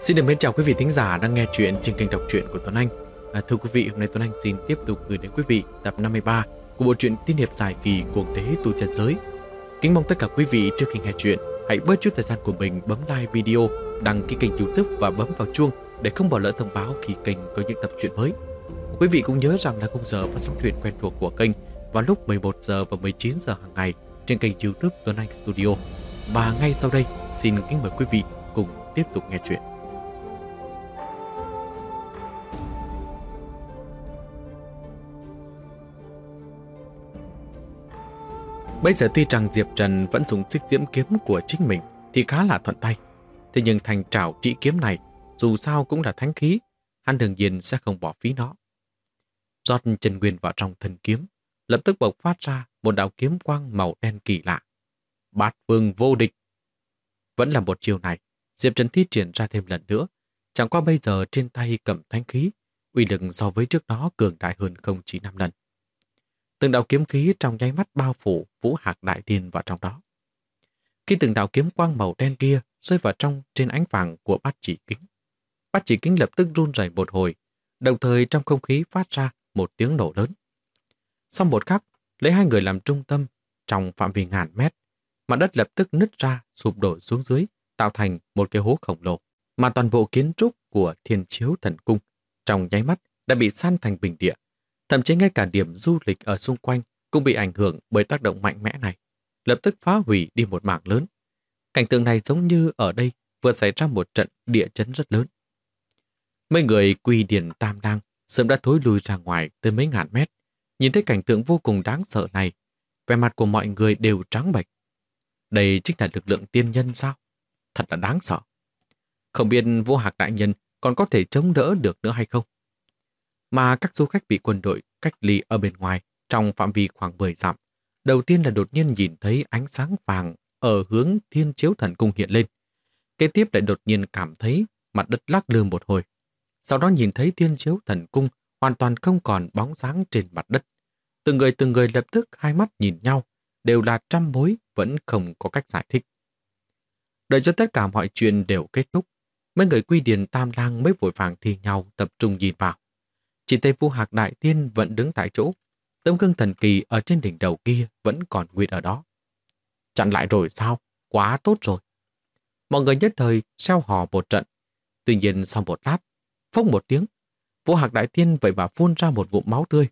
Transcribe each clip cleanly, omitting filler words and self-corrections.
Xin được mến chào quý vị thính giả đang nghe chuyện trên kênh đọc truyện của Tuấn Anh. Thưa quý vị, hôm nay Tuấn Anh xin tiếp tục gửi đến quý vị tập 53 của bộ truyện tiên hiệp dài kỳ Cuồng đế tu chân giới. Kính mong tất cả quý vị trước khi nghe chuyện hãy bớt chút thời gian của mình bấm like video, đăng ký kênh YouTube và bấm vào chuông để không bỏ lỡ thông báo khi kênh có những tập truyện mới. Quý vị cũng nhớ rằng là khung giờ phát sóng truyện quen thuộc của kênh vào lúc 11 giờ và 19 giờ hàng ngày trên kênh YouTube Tuấn Anh Studio. Và ngay sau đây, xin kính mời quý vị cùng tiếp tục nghe chuyện. Bây giờ tuy rằng Diệp Trần vẫn dùng xích diễm kiếm của chính mình thì khá là thuận tay. Thế nhưng thành trảo trị kiếm này dù sao cũng là thánh khí, hắn đương nhiên sẽ không bỏ phí nó. Rót chân nguyên vào trong thân kiếm, lập tức bộc phát ra một đạo kiếm quang màu đen kỳ lạ. Bát phương vô địch. Vẫn là một chiều này, Diệp Trần thi triển ra thêm lần nữa. Chẳng qua bây giờ trên tay cầm thánh khí, uy lực so với trước đó cường đại hơn không chỉ 5 lần. Từng đạo kiếm khí trong nháy mắt bao phủ Vũ Hạc Đại Tiên vào trong đó. Khi từng đạo kiếm quang màu đen kia rơi vào trong trên ánh vàng của Bát Chỉ Kính, Bát Chỉ Kính lập tức run rẩy một hồi, đồng thời trong không khí phát ra một tiếng nổ lớn. Sau một khắc, lấy hai người làm trung tâm, trong phạm vi ngàn mét, mặt đất lập tức nứt ra, sụp đổ xuống dưới, tạo thành một cái hố khổng lồ, mà toàn bộ kiến trúc của Thiên Chiếu Thần Cung trong nháy mắt đã bị san thành bình địa. Thậm chí ngay cả điểm du lịch ở xung quanh cũng bị ảnh hưởng bởi tác động mạnh mẽ này, lập tức phá hủy đi một mảng lớn. Cảnh tượng này giống như ở đây vừa xảy ra một trận địa chấn rất lớn. Mấy người Quy Điển Tam Đang sớm đã thối lui ra ngoài tới mấy ngàn mét. Nhìn thấy cảnh tượng vô cùng đáng sợ này, vẻ mặt của mọi người đều trắng bệch. Đây chính là lực lượng tiên nhân sao? Thật là đáng sợ. Không biết Vô Hạc đại nhân còn có thể chống đỡ được nữa hay không? Mà các du khách bị quân đội cách ly ở bên ngoài trong phạm vi khoảng 10 dặm. Đầu tiên là đột nhiên nhìn thấy ánh sáng vàng ở hướng Thiên Chiếu Thần Cung hiện lên. Kế tiếp lại đột nhiên cảm thấy mặt đất lắc lư một hồi. Sau đó nhìn thấy Thiên Chiếu Thần Cung hoàn toàn không còn bóng dáng trên mặt đất. Từng người lập tức hai mắt nhìn nhau, đều là trăm mối vẫn không có cách giải thích. Đợi cho tất cả mọi chuyện đều kết thúc, mấy người Quy Điển Tam Lang mới vội vàng thi nhau tập trung nhìn vào. Chỉ thấy Vô Hạc Đại Tiên vẫn đứng tại chỗ, tấm gương thần kỳ ở trên đỉnh đầu kia vẫn còn nguyên ở đó. Chặn lại rồi sao? Quá tốt rồi. Mọi người nhất thời reo hò một trận. Tuy nhiên sau một lát, phốc một tiếng, Vô Hạc Đại Tiên vậy mà phun ra một ngụm máu tươi.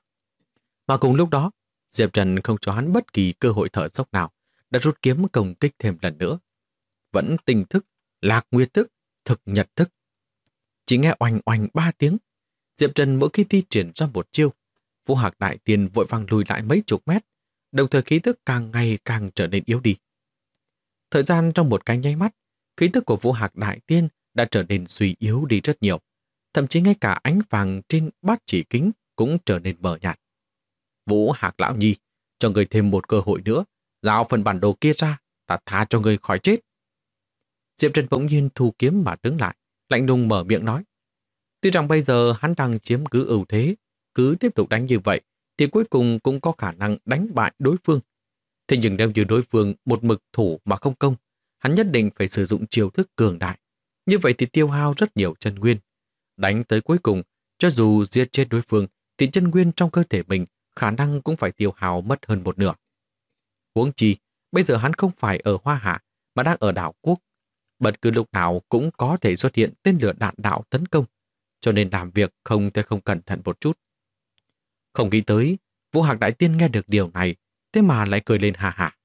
Mà cùng lúc đó, Diệp Trần không cho hắn bất kỳ cơ hội thở dốc nào, đã rút kiếm công kích thêm lần nữa. Vẫn tinh thức, lạc nguyệt thức, thực nhật thức. Chỉ nghe oanh oanh 3 tiếng, Diệp Trần mỗi khi thi triển ra một chiêu, Vô Hạc Đại Tiên vội vàng lùi lại mấy chục mét, đồng thời khí tức càng ngày càng trở nên yếu đi. Thời gian trong một cái nháy mắt, khí tức của Vô Hạc Đại Tiên đã trở nên suy yếu đi rất nhiều, thậm chí ngay cả ánh vàng trên Bát Chỉ Kính cũng trở nên mờ nhạt. Vũ Hạc lão nhi, cho người thêm một cơ hội nữa, giao phần bản đồ kia ra, ta tha cho người khỏi chết. Diệp Trần bỗng nhiên thu kiếm mà đứng lại, lạnh lùng mở miệng nói. Tuy rằng bây giờ hắn đang chiếm cứ ưu thế, cứ tiếp tục đánh như vậy thì cuối cùng cũng có khả năng đánh bại đối phương. Thế nhưng nếu như đối phương một mực thủ mà không công, hắn nhất định phải sử dụng chiêu thức cường đại. Như vậy thì tiêu hao rất nhiều chân nguyên. Đánh tới cuối cùng, cho dù giết chết đối phương thì chân nguyên trong cơ thể mình khả năng cũng phải tiêu hao mất hơn một nửa. Huống chi, bây giờ hắn không phải ở Hoa Hạ mà đang ở đảo quốc. Bất cứ lúc nào cũng có thể xuất hiện tên lửa đạn đạo tấn công, cho nên làm việc không thể không cẩn thận một chút. Không nghĩ tới, Vô Hạc Đại Tiên nghe được điều này, thế mà lại cười lên hà hà.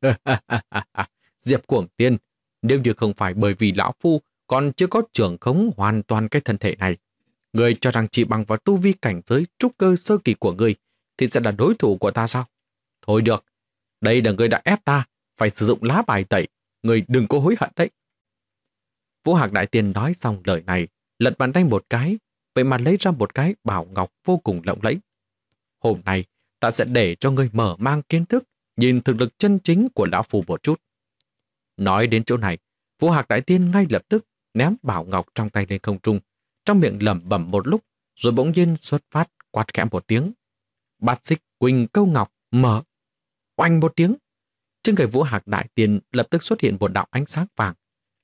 Diệp Cuồng Tiên, nếu như không phải bởi vì lão phu còn chưa có trưởng khống hoàn toàn cái thân thể này, người cho rằng chỉ bằng vào tu vi cảnh giới trúc cơ sơ kỳ của người thì sẽ là đối thủ của ta sao? Thôi được, đây là người đã ép ta phải sử dụng lá bài tẩy, người đừng có hối hận đấy. Vô Hạc Đại Tiên nói xong lời này, lật bàn tay một cái, vậy mà lấy ra một cái bảo ngọc vô cùng lộng lẫy. Hôm nay, ta sẽ để cho ngươi mở mang kiến thức, nhìn thực lực chân chính của lão phù một chút. Nói đến chỗ này, Vô Hạc Đại Tiên ngay lập tức ném bảo ngọc trong tay lên không trung, trong miệng lẩm bẩm một lúc, rồi bỗng nhiên xuất phát quát khẽ một tiếng. Bát xích quỳnh câu ngọc mở. Oanh một tiếng, trên người Vô Hạc Đại Tiên lập tức xuất hiện một đạo ánh sáng vàng.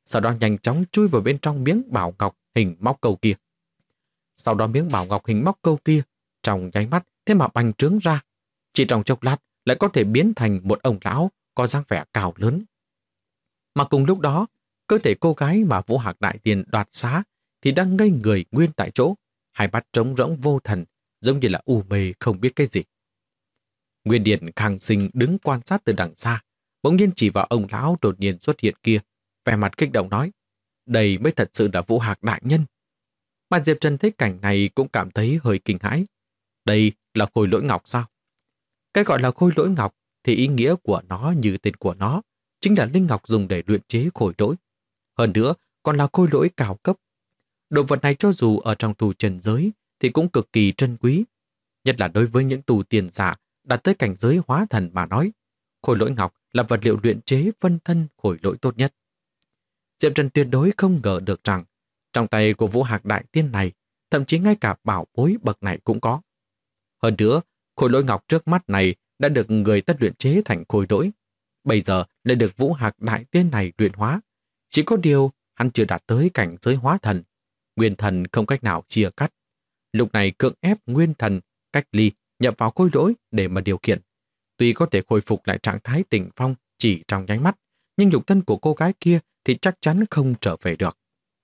sau đó nhanh chóng chui vào bên trong miếng bảo ngọc hình móc câu kia. Sau đó miếng bảo ngọc hình móc câu kia trong nháy mắt thế mà bành trướng ra, chỉ trong chốc lát lại có thể biến thành một ông lão có dáng vẻ cao lớn. Mà cùng lúc đó, cơ thể cô gái mà Vũ Hạc Đại Tiên đoạt xá thì đang ngây người nguyên tại chỗ, hai mắt trống rỗng vô thần, giống như là u mê không biết cái gì. Nguyên Điện Khang Sinh đứng quan sát từ đằng xa, bỗng nhiên chỉ vào ông lão đột nhiên xuất hiện kia, vẻ mặt kích động nói, đây mới thật sự là Vũ Hạc đại nhân. Mà Diệp Trần thấy cảnh này cũng cảm thấy hơi kinh hãi. Đây là khôi lỗi ngọc sao? Cái gọi là khôi lỗi ngọc thì ý nghĩa của nó như tên của nó, chính là linh ngọc dùng để luyện chế khôi lỗi. Hơn nữa, còn là khôi lỗi cao cấp. Đồ vật này cho dù ở trong tu trần giới thì cũng cực kỳ trân quý. Nhất là đối với những tu tiền giả đạt tới cảnh giới hóa thần mà nói, khôi lỗi ngọc là vật liệu luyện chế phân thân khôi lỗi tốt nhất. Diệp Trần tuyệt đối không ngờ được rằng trong tay của Vũ Hạc Đại Tiên này, thậm chí ngay cả bảo bối bậc này cũng có. Hơn nữa, khôi lỗi ngọc trước mắt này đã được người ta luyện chế thành khôi lỗi. Bây giờ lại được Vũ Hạc Đại Tiên này luyện hóa. Chỉ có điều hắn chưa đạt tới cảnh giới hóa thần. Nguyên thần không cách nào chia cắt. Lúc này cưỡng ép nguyên thần cách ly nhập vào khôi lỗi để mà điều khiển. Tuy có thể khôi phục lại trạng thái đỉnh phong chỉ trong nháy mắt, nhưng nhục thân của cô gái kia thì chắc chắn không trở về được.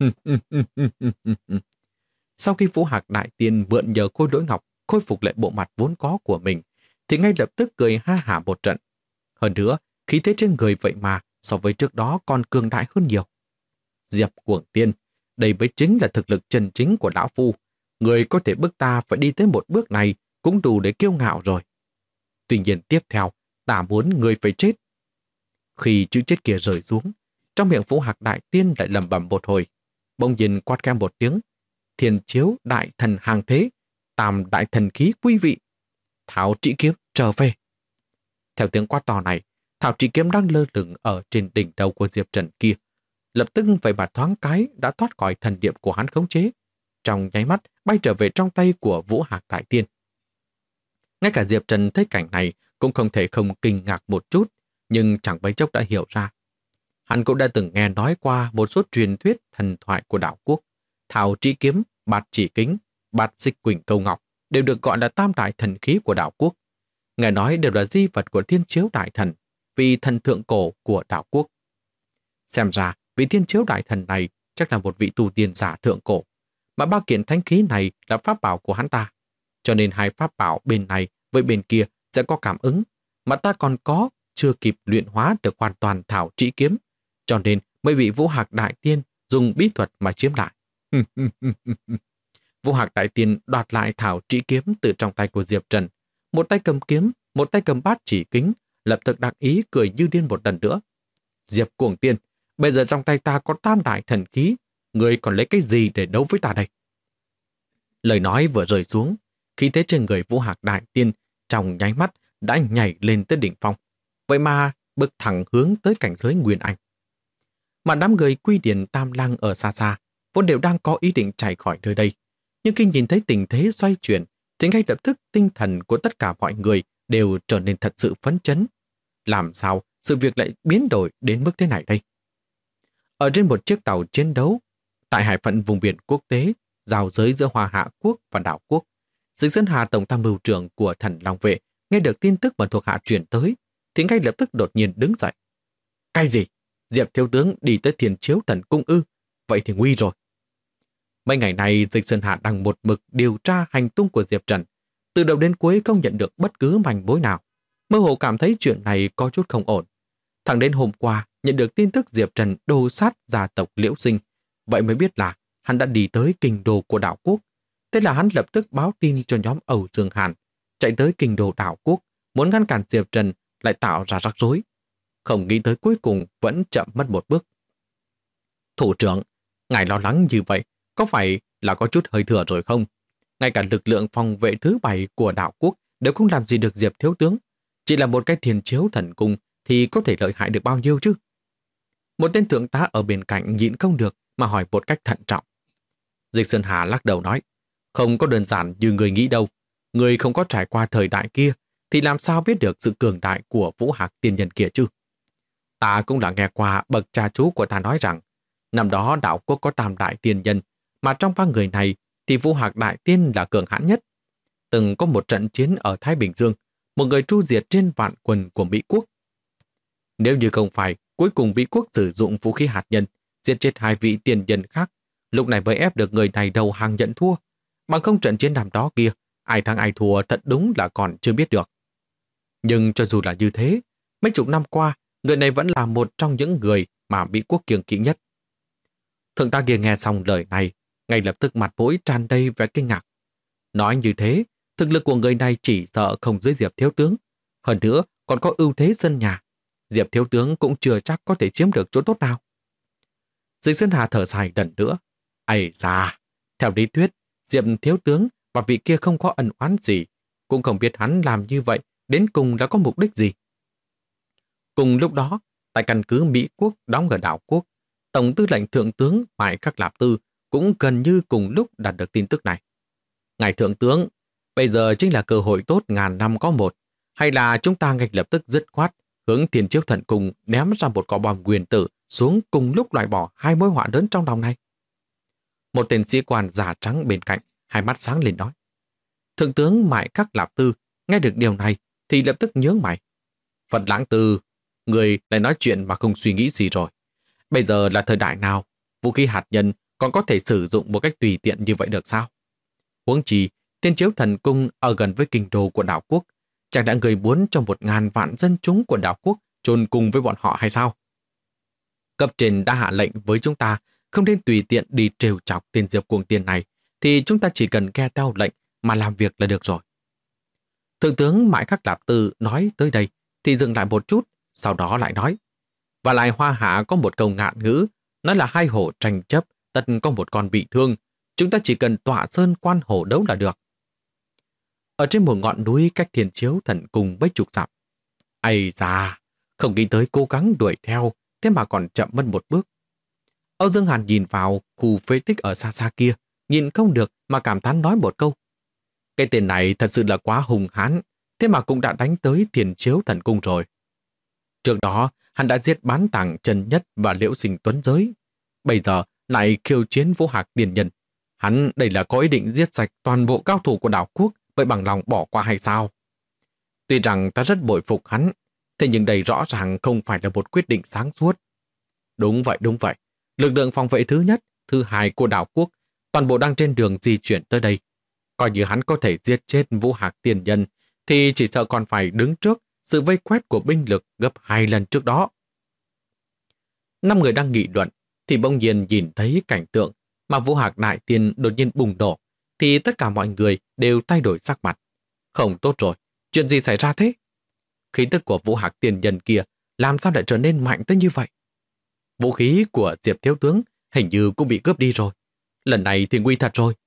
Sau khi Vũ Hạc Đại Tiên mượn nhờ khôi lỗi ngọc khôi phục lại bộ mặt vốn có của mình, thì ngay lập tức cười ha hả một trận. Hơn nữa, khí thế trên người vậy mà so với trước đó còn cường đại hơn nhiều. Diệp Cuồng Tiên, đây mới chính là thực lực chân chính của lão phu. Người có thể bức ta phải đi tới một bước này cũng đủ để kiêu ngạo rồi. Tuy nhiên tiếp theo, ta muốn người phải chết. Khi chữ chết kia rơi xuống, trong miệng Vũ Hạc Đại Tiên lại lẩm bẩm một hồi, bỗng nhiên quát kêu một tiếng, Thiên Chiếu Đại Thần hàng thế, Tam Đại Thần khí quý vị, Thảo Trị Kiếm trở về. Theo tiếng quát to này, Thảo Trị Kiếm đang lơ lửng ở trên đỉnh đầu của Diệp Trần kia, lập tức vậy mà thoáng cái đã thoát khỏi thần niệm của hắn khống chế, trong nháy mắt bay trở về trong tay của Vũ Hạc Đại Tiên. Ngay cả Diệp Trần thấy cảnh này cũng không thể không kinh ngạc một chút, nhưng chẳng mấy chốc đã hiểu ra. Hắn cũng đã từng nghe nói qua một số truyền thuyết thần thoại của đảo quốc. Thảo Trị Kiếm, Bạt Chỉ Kính, Bạt Dịch Quỳnh Câu Ngọc đều được gọi là tam đại thần khí của đảo quốc. Nghe nói đều là di vật của Thiên Chiếu Đại Thần, vị thần thượng cổ của đảo quốc. Xem ra, vị Thiên Chiếu Đại Thần này chắc là một vị tu tiên giả thượng cổ, mà ba kiện thánh khí này là pháp bảo của hắn ta. Cho nên hai pháp bảo bên này với bên kia sẽ có cảm ứng, mà ta còn có chưa kịp luyện hóa được hoàn toàn Thảo Trị Kiếm, cho nên mới bị Vũ Hạc Đại Tiên dùng bí thuật mà chiếm lại. Vũ Hạc Đại Tiên đoạt lại Thảo Trị Kiếm từ trong tay của Diệp Trần, một tay cầm kiếm, một tay cầm bát chỉ kính, lập tức đắc ý cười như điên một lần nữa. Diệp Cuồng Tiên, bây giờ trong tay ta có tam đại thần khí, người còn lấy cái gì để đấu với ta đây? Lời nói vừa rơi xuống, khí thế trên người Vũ Hạc Đại Tiên trong nháy mắt đã nhảy lên tới đỉnh phong. Vậy mà bước thẳng hướng tới cảnh giới Nguyên Anh. Mà đám người Quy Điển Tam Lang ở xa xa vốn đều đang có ý định chạy khỏi nơi đây. Nhưng khi nhìn thấy tình thế xoay chuyển, thì ngay lập tức tinh thần của tất cả mọi người đều trở nên thật sự phấn chấn. Làm sao sự việc lại biến đổi đến mức thế này đây? Ở trên một chiếc tàu chiến đấu, tại hải phận vùng biển quốc tế, giao giới giữa Hoa Hạ Quốc và đảo quốc, Dịch Sơn Hà Tổng tham mưu trưởng của Thần Long Vệ nghe được tin tức mà thuộc hạ truyền tới, thì ngay lập tức đột nhiên đứng dậy. Cái gì? Diệp thiếu tướng đi tới Thiên Chiếu Thần Cung ư? Vậy thì nguy rồi. Mấy ngày nay Dịch Sơn Hà đang một mực điều tra hành tung của Diệp Trần. Từ đầu đến cuối không nhận được bất cứ manh mối nào. Mơ hồ cảm thấy chuyện này có chút không ổn. Thẳng đến hôm qua nhận được tin tức Diệp Trần đồ sát gia tộc Liễu Sinh. Vậy mới biết là hắn đã đi tới kinh đô của đảo quốc. Thế là hắn lập tức báo tin cho nhóm Âu Dương Hàn, chạy tới kinh đô đảo quốc, muốn ngăn cản Diệp Trần lại tạo ra rắc rối. Không nghĩ tới cuối cùng vẫn chậm mất một bước. Thủ trưởng, ngài lo lắng như vậy, có phải là có chút hơi thừa rồi không? Ngay cả lực lượng phòng vệ thứ 7 của đảo quốc đều không làm gì được Diệp thiếu tướng. Chỉ là một cái Thiên Chiếu Thần Cung thì có thể lợi hại được bao nhiêu chứ? Một tên thượng tá ở bên cạnh nhịn không được mà hỏi một cách thận trọng. Dịch Sơn Hà lắc đầu nói, không có đơn giản như người nghĩ đâu. Người không có trải qua thời đại kia thì làm sao biết được sự cường đại của Vũ Hạc tiên nhân kia chứ? Ta cũng đã nghe qua bậc cha chú của ta nói rằng Năm đó đạo quốc có tam đại tiên nhân, mà trong ba người này thì Vũ Hạc Đại Tiên là cường hãn nhất. Từng có một trận chiến ở Thái Bình Dương, một người tru diệt trên vạn quân của Mỹ quốc. Nếu như không phải cuối cùng Mỹ quốc sử dụng vũ khí hạt nhân, giết chết hai vị tiên nhân khác, lúc này mới ép được người này đầu hàng nhận thua. Bằng không trận chiến năm đó kia, ai thắng ai thua thật đúng là còn chưa biết được. Nhưng cho dù là như thế, mấy chục năm qua, người này vẫn là một trong những người mà Mỹ quốc kiêng kỵ nhất. Thượng tá kia nghe xong lời này, ngay lập tức mặt mũi tràn đầy vẻ kinh ngạc. Nói như thế, thực lực của người này chỉ sợ không dưới Diệp thiếu tướng. Hơn nữa, còn có ưu thế sân nhà. Diệp thiếu tướng cũng chưa chắc có thể chiếm được chỗ tốt nào. Dịch Sơn Hà thở dài lần nữa. Ây da, theo lý thuyết, Diệp thiếu tướng và vị kia không có ân oán gì, cũng không biết hắn làm như vậy đến cùng đã có mục đích gì. Cùng lúc đó, tại căn cứ Mỹ quốc đóng ở đảo quốc, Tổng tư lệnh Thượng tướng Mại Khắc Lạp Tư cũng gần như cùng lúc đạt được tin tức này. Ngài Thượng tướng, bây giờ chính là cơ hội tốt ngàn năm có một, hay là chúng ta ngay lập tức dứt khoát hướng Thiên Chiếu Thần Cung ném ra một quả bom nguyên tử xuống cùng lúc loại bỏ hai mối họa lớn trong lòng này. Một tên sĩ quan da trắng bên cạnh, hai mắt sáng lên nói. Thượng tướng Mại Khắc Lạp Tư nghe được điều này thì lập tức nhướng mày. Phật Lãng Tư, người lại nói chuyện mà không suy nghĩ gì rồi. Bây giờ là thời đại nào, vũ khí hạt nhân còn có thể sử dụng một cách tùy tiện như vậy được sao? Huống chi, Thiên Chiếu Thần Cung ở gần với kinh đô của đảo quốc, chẳng đã người muốn cho 1.000 vạn dân chúng của đảo quốc chôn cùng với bọn họ hay sao? Cấp trên đã hạ lệnh với chúng ta không nên tùy tiện đi trêu chọc tên Diệp Cuồng Tiên này, thì chúng ta chỉ cần nghe theo lệnh mà làm việc là được rồi. Thượng tướng Mại Khắc Lạp Tư nói tới đây thì dừng lại một chút, sau đó lại nói. Và lại Hoa Hạ có một câu ngạn ngữ, nói là hai hổ tranh chấp, tất có một con bị thương. Chúng ta chỉ cần tọa sơn quan hổ đấu là được. Ở trên một ngọn núi cách Thiên Chiếu Thần Cung mấy chục dặm. Ây da, không nghĩ tới cố gắng đuổi theo, thế mà còn chậm mất một bước. Âu Dương Hàn nhìn vào khu phế tích ở xa xa kia, nhìn không được mà cảm thán nói một câu. Cái tên này thật sự là quá hùng hãn, thế mà cũng đã đánh tới Thiên Chiếu Thần Cung rồi. Trước đó, hắn đã giết Bán Tàng Trần Nhất và Liễu Sinh Tuấn Giới. Bây giờ lại khiêu chiến Vũ Hạc Tiên Nhân. Hắn đây là có ý định giết sạch toàn bộ cao thủ của đảo quốc, vậy bằng lòng bỏ qua hay sao? Tuy rằng ta rất bội phục hắn, thế nhưng đây rõ ràng không phải là một quyết định sáng suốt. Đúng vậy. Lực lượng phòng vệ thứ nhất, thứ hai của đảo quốc, toàn bộ đang trên đường di chuyển tới đây. Coi như hắn có thể giết chết Vũ Hạc Tiên Nhân, thì chỉ sợ còn phải đứng trước sự vây quét của binh lực gấp 2 lần trước đó. 5 người đang nghị luận, thì bỗng nhiên nhìn thấy cảnh tượng mà Vũ Hạc Đại Tiên đột nhiên bùng nổ, thì tất cả mọi người đều thay đổi sắc mặt. Không tốt rồi, chuyện gì xảy ra thế? Khí tức của Vũ Hạc Tiên Nhân kia làm sao lại trở nên mạnh tới như vậy? Vũ khí của Diệp thiếu tướng hình như cũng bị cướp đi rồi. Lần này thì nguy thật rồi.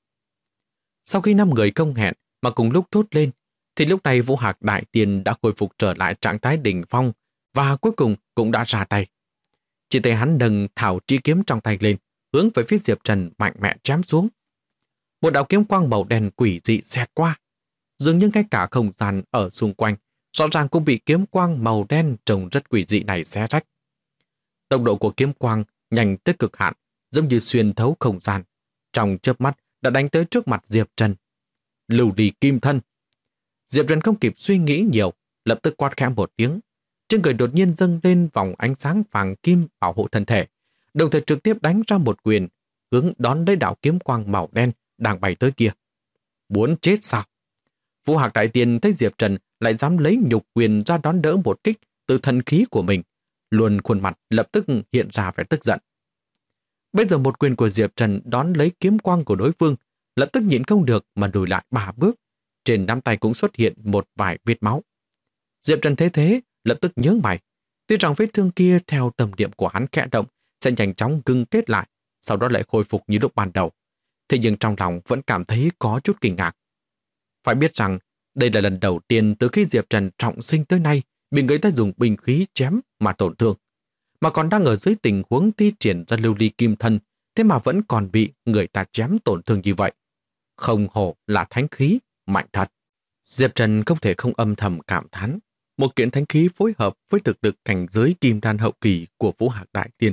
Sau khi 5 người công hẹn mà cùng lúc thốt lên, thì lúc này Vũ Hạc Đại Tiên đã khôi phục trở lại trạng thái đỉnh phong và cuối cùng cũng đã ra tay. Chỉ thấy hắn nâng thảo tri kiếm trong tay lên, hướng về phía Diệp Trần mạnh mẽ chém xuống. Một đạo kiếm quang màu đen quỷ dị xẹt qua. Dường như ngay cả không gian ở xung quanh rõ ràng cũng bị kiếm quang màu đen trông rất quỷ dị này xé rách. Tốc độ của kiếm quang nhanh tới cực hạn, giống như xuyên thấu không gian. Trong chớp mắt đã đánh tới trước mặt Diệp Trần. Lưu Ly Kim Thân. Diệp Trần không kịp suy nghĩ nhiều, lập tức quát khẽ một tiếng. Trên người đột nhiên dâng lên vòng ánh sáng vàng kim bảo hộ thân thể, đồng thời trực tiếp đánh ra một quyền, hướng đón lấy đạo kiếm quang màu đen đang bay tới kia. Muốn chết sao? Vũ Hạc Đại Tiên thấy Diệp Trần lại dám lấy nhục quyền ra đón đỡ một kích từ thần khí của mình, luôn khuôn mặt lập tức hiện ra vẻ tức giận. Bây giờ một quyền của Diệp Trần đón lấy kiếm quang của đối phương, lập tức nhịn không được mà lùi lại 3 bước. Trên nắm tay cũng xuất hiện một vài vết máu. Diệp Trần thấy thế, lập tức nhớ mày. Tuy rằng vết thương kia theo tâm niệm của hắn khẽ động sẽ nhanh chóng ngưng kết lại, sau đó lại khôi phục như lúc ban đầu. Thế nhưng trong lòng vẫn cảm thấy có chút kinh ngạc. Phải biết rằng đây là lần đầu tiên từ khi Diệp Trần trọng sinh tới nay bị người ta dùng binh khí chém mà tổn thương, mà còn đang ở dưới tình huống thi triển ra lưu ly kim thân, thế mà vẫn còn bị người ta chém tổn thương như vậy. Không hổ là thánh khí, mạnh thật. Diệp Trần không thể không âm thầm cảm thán. Một kiện thánh khí phối hợp với thực lực cảnh giới kim đan hậu kỳ của Vũ Hạc Đại Tiên.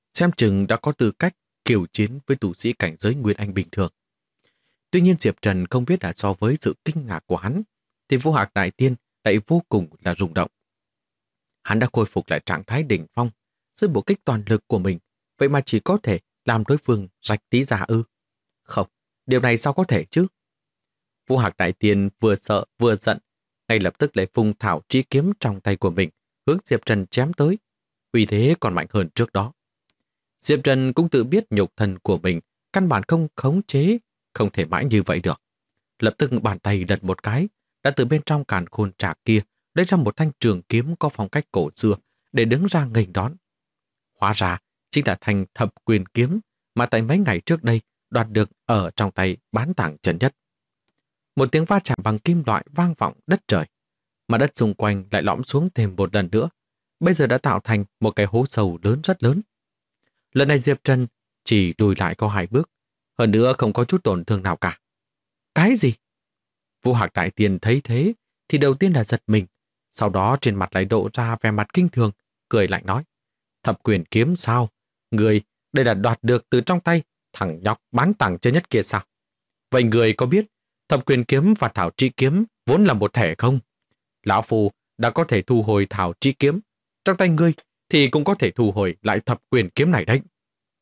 xem chừng đã có tư cách kiều chiến với tu sĩ cảnh giới Nguyên Anh bình thường. Tuy nhiên Diệp Trần không biết là so với sự kinh ngạc của hắn, thì Vô Hạc Đại Tiên lại vô cùng là rung động. Hắn đã khôi phục lại trạng thái đỉnh phong, dưới bộ kích toàn lực của mình, vậy mà chỉ có thể làm đối phương rạch tí ra ư? Không, điều này sao có thể chứ? Vô Hạc Đại Tiên vừa sợ vừa giận, ngay lập tức lại phung thảo chí kiếm trong tay của mình, hướng Diệp Trần chém tới. Uy thế còn mạnh hơn trước đó. Diệp Trần cũng tự biết nhục thân của mình căn bản không khống chế, không thể mãi như vậy được. Lập tức bàn tay lật một cái, đã từ bên trong càn khôn trạc kia lấy ra một thanh trường kiếm có phong cách cổ xưa để đứng ra nghênh đón. Hóa ra chính là thanh Thập Quyền kiếm mà tại mấy ngày trước đây đoạt được ở trong tay Bán Tảng Trần Nhất. Một tiếng va chạm bằng kim loại vang vọng đất trời, mà đất xung quanh lại lõm xuống thêm một lần nữa, bây giờ đã tạo thành một cái hố sâu lớn rất lớn. Lần này Diệp Trần chỉ lùi lại có 2 bước, hơn nữa không có chút tổn thương nào cả. Cái gì? Vô Hạc Đại Tiên thấy thế thì đầu tiên là giật mình, sau đó trên mặt lại độ ra vẻ mặt kinh thường, cười lạnh nói: Thập Quyền kiếm sao? Người đây là đoạt được từ trong tay thằng nhóc Bán Tảng Trần Nhất kia sao? Vậy người có biết Thập Quyền kiếm và Thảo Trĩ kiếm vốn là một thể không? Lão Phu đã có thể thu hồi Thảo Trĩ kiếm, trong tay ngươi thì cũng có thể thu hồi lại Thập Quyền kiếm này đấy.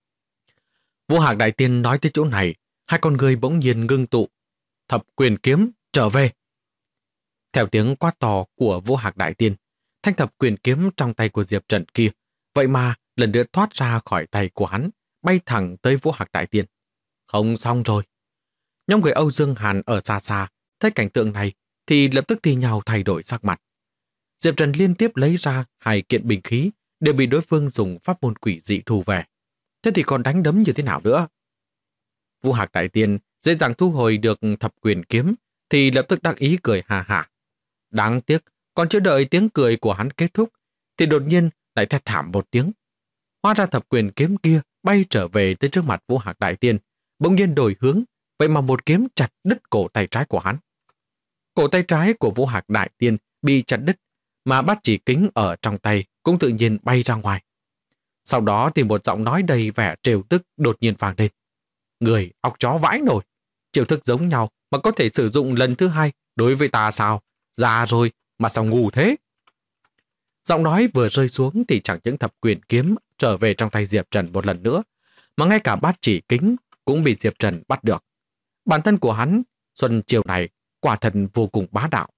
Vô Hạc Đại Tiên nói tới chỗ này, 2 con người bỗng nhiên ngưng tụ. Thập Quyền kiếm trở về. Theo tiếng quát to của Vô Hạc Đại Tiên, thanh Thập Quyền kiếm trong tay của Diệp Trần kia, vậy mà lần nữa thoát ra khỏi tay của hắn, bay thẳng tới Vô Hạc Đại Tiên. Không xong rồi. Nhóm người Âu Dương Hàn ở xa xa thấy cảnh tượng này thì lập tức thi nhau thay đổi sắc mặt. Diệp Trần liên tiếp lấy ra 2 kiện binh khí đều bị đối phương dùng pháp môn quỷ dị thu về. Thế thì còn đánh đấm như thế nào nữa? Vô Hạc Đại Tiên dễ dàng thu hồi được Thập Quyền kiếm thì lập tức đắc ý cười hà hả. Đáng tiếc, còn chưa đợi tiếng cười của hắn kết thúc thì đột nhiên lại thét thảm một tiếng. Hóa ra Thập Quyền kiếm kia bay trở về tới trước mặt Vô Hạc Đại Tiên, bỗng nhiên đổi hướng, vậy mà một kiếm chặt đứt cổ tay trái của hắn. Cổ tay trái của Vô Hạc Đại Tiên bị chặt đứt, mà bát chỉ kính ở trong tay cũng tự nhiên bay ra ngoài. Sau đó thì một giọng nói đầy vẻ trêu tức đột nhiên vang lên. Người óc chó vãi nổi, chiêu thức giống nhau mà có thể sử dụng lần thứ 2 đối với ta sao? Già rồi mà sao ngu thế? Giọng nói vừa rơi xuống thì chẳng những Thập Quyền kiếm trở về trong tay Diệp Trần một lần nữa, mà ngay cả bát chỉ kính cũng bị Diệp Trần bắt được. Bản thân của hắn, xuân chiều này, quả thật vô cùng bá đạo.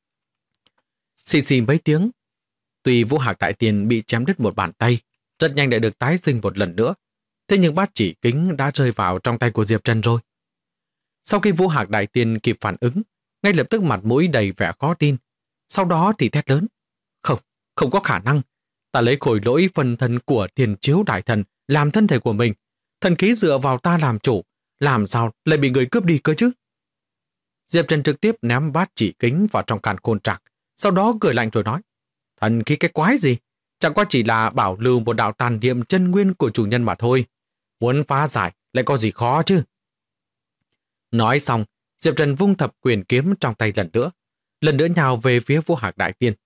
Xì xì mấy tiếng, tuy Vô Hạc Đại Tiên bị chém đứt một bàn tay, rất nhanh đã được tái sinh một lần nữa, thế nhưng bát chỉ kính đã rơi vào trong tay của Diệp Trần rồi. Sau khi Vô Hạc Đại Tiên kịp phản ứng, ngay lập tức mặt mũi đầy vẻ khó tin, sau đó thì thét lớn. Không có khả năng. Ta lấy khối lỗi phần thân của Thiên Chiếu Đại Thần làm thân thể của mình. Thần khí dựa vào ta làm chủ, làm sao lại bị người cướp đi cơ chứ? Diệp Trần trực tiếp ném bát chỉ kính vào trong càn khôn trạc, sau đó cười lạnh rồi nói: Thần khí cái quái gì? Chẳng qua chỉ là bảo lưu một đạo tàn niệm chân nguyên của chủ nhân mà thôi. Muốn phá giải lại có gì khó chứ? Nói xong, Diệp Trần vung Thập Quyền kiếm trong tay lần nữa nhào về phía Vô Hạc Đại Tiên.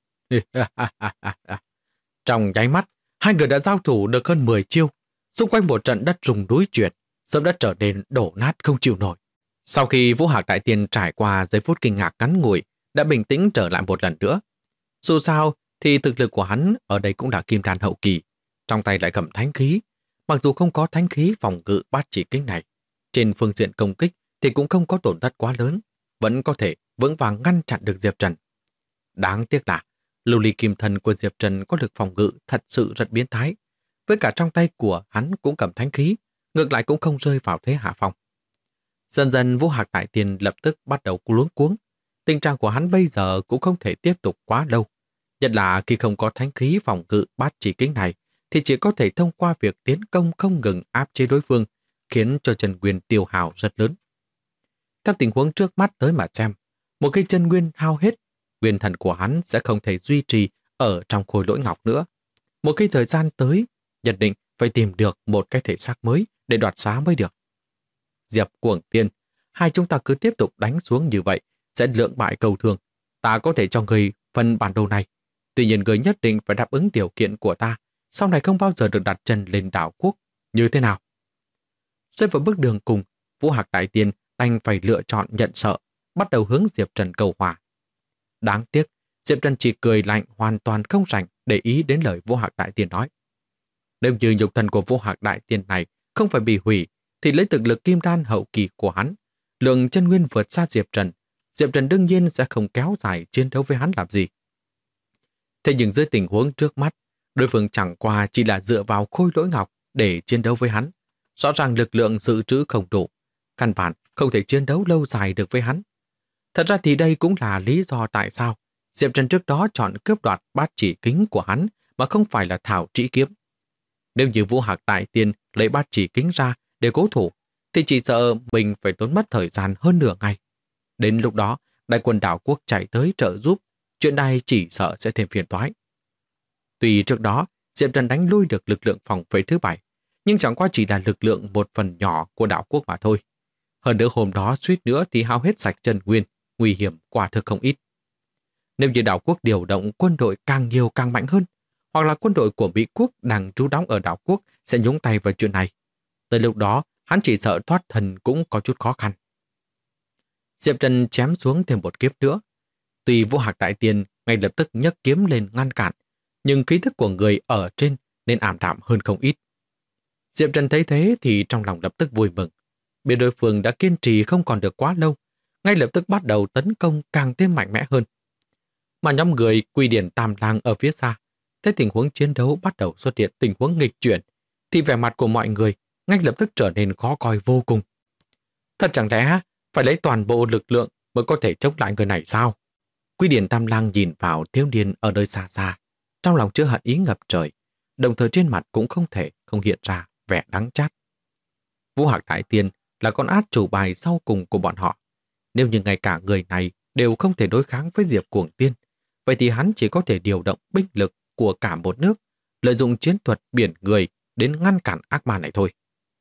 Trong nháy mắt, 2 người đã giao thủ được hơn 10 chiêu, xung quanh một trận đất rung núi chuyển, sớm đã trở nên đổ nát không chịu nổi. Sau khi Vô Hạc Đại Tiên trải qua giây phút kinh ngạc ngắn ngủi, đã bình tĩnh trở lại một lần nữa. Dù sao thì thực lực của hắn ở đây cũng là kim đan hậu kỳ, trong tay lại cầm thánh khí. Mặc dù không có thánh khí phòng ngự bát chỉ kính này, trên phương diện công kích thì cũng không có tổn thất quá lớn, vẫn có thể vững vàng ngăn chặn được Diệp Trần. Đáng tiếc là lưu ly kim thân của Diệp Trần có lực phòng ngự thật sự rất biến thái. Với cả trong tay của hắn cũng cầm thánh khí, ngược lại cũng không rơi vào thế hạ phong. Dần dần Vô Hạc Đại Tiên lập tức bắt đầu luống cuống. Tình trạng của hắn bây giờ cũng không thể tiếp tục quá lâu. Nhất là khi không có thánh khí phòng ngự bát chỉ kính này, thì chỉ có thể thông qua việc tiến công không ngừng áp chế đối phương, khiến cho chân nguyên tiêu hao rất lớn. Theo tình huống trước mắt tới mà xem, một khi chân nguyên hao hết, nguyên thần của hắn sẽ không thể duy trì ở trong khối lỗi ngọc nữa. Một khi thời gian tới, nhất định phải tìm được một cái thể xác mới để đoạt xá mới được. Diệp Cuồng Tiên, 2 chúng ta cứ tiếp tục đánh xuống như vậy, sẽ lượng bại cầu thường. Ta có thể cho người phần bản đồ này. Tuy nhiên người nhất định phải đáp ứng điều kiện của ta, sau này không bao giờ được đặt chân lên đảo quốc. Như thế nào? Rơi vào bước đường cùng, Vũ Hạc Đại Tiên đành phải lựa chọn nhận sợ, bắt đầu hướng Diệp Trần cầu hòa. Đáng tiếc, Diệp Trần chỉ cười lạnh, hoàn toàn không rảnh để ý đến lời Vũ Hạc Đại Tiên nói. Nếu như nhục thân của Vũ Hạc Đại Tiên này không phải bị hủy, thì lấy thực lực kim đan hậu kỳ của hắn, lượng chân nguyên vượt xa Diệp Trần đương nhiên sẽ không kéo dài chiến đấu với hắn làm gì. Thế nhưng dưới tình huống trước mắt, đối phương chẳng qua chỉ là dựa vào khôi lỗi ngọc để chiến đấu với hắn. Rõ ràng lực lượng dự trữ không đủ, căn bản không thể chiến đấu lâu dài được với hắn. Thật ra thì đây cũng là lý do tại sao Diệp Trần trước đó chọn cướp đoạt bát chỉ kính của hắn mà không phải là thảo trĩ kiếm. Nếu như Vũ Hạc Đại Tiên lấy bát chỉ kính ra để cố thủ, thì chỉ sợ mình phải tốn mất thời gian hơn nửa ngày. Đến lúc đó, đại quân đảo quốc chạy tới trợ giúp, chuyện này chỉ sợ sẽ thêm phiền toái. Tuy trước đó, Diệp Trần đánh lui được lực lượng phòng vệ thứ 7, nhưng chẳng qua chỉ là lực lượng một phần nhỏ của đảo quốc mà thôi. Hơn nữa hôm đó suýt nữa thì hao hết sạch chân nguyên, nguy hiểm quả thực không ít. Nếu như đảo quốc điều động quân đội càng nhiều càng mạnh hơn, hoặc là quân đội của Mỹ quốc đang trú đóng ở đảo quốc sẽ nhúng tay vào chuyện này, tới lúc đó hắn chỉ sợ thoát thân cũng có chút khó khăn. Diệp Trần chém xuống thêm một kiếm nữa. Tuy Vũ Hạc Đại Tiên ngay lập tức nhấc kiếm lên ngăn cản, nhưng khí thức của người ở trên nên ảm đạm hơn không ít. Diệp Trần thấy thế thì trong lòng lập tức vui mừng. Biết đối phương đã kiên trì không còn được quá lâu, ngay lập tức bắt đầu tấn công càng thêm mạnh mẽ hơn. Mà nhóm người Quy Điển Tam Lang ở phía xa, thấy tình huống chiến đấu bắt đầu xuất hiện tình huống nghịch chuyển, thì vẻ mặt của mọi người ngay lập tức trở nên khó coi vô cùng. Thật chẳng lẽ phải lấy toàn bộ lực lượng mới có thể chống lại người này sao? Quy Điển Tam Lang nhìn vào thiếu niên ở nơi xa xa, trong lòng chứa hận ý ngập trời, đồng thời trên mặt cũng không thể không hiện ra vẻ đắng chát. Vũ Hạc Đại Tiên là con át chủ bài sau cùng của bọn họ. Nếu như ngay cả người này đều không thể đối kháng với Diệp Cuồng Tiên, vậy thì hắn chỉ có thể điều động binh lực của cả một nước, lợi dụng chiến thuật biển người đến ngăn cản ác ma này thôi.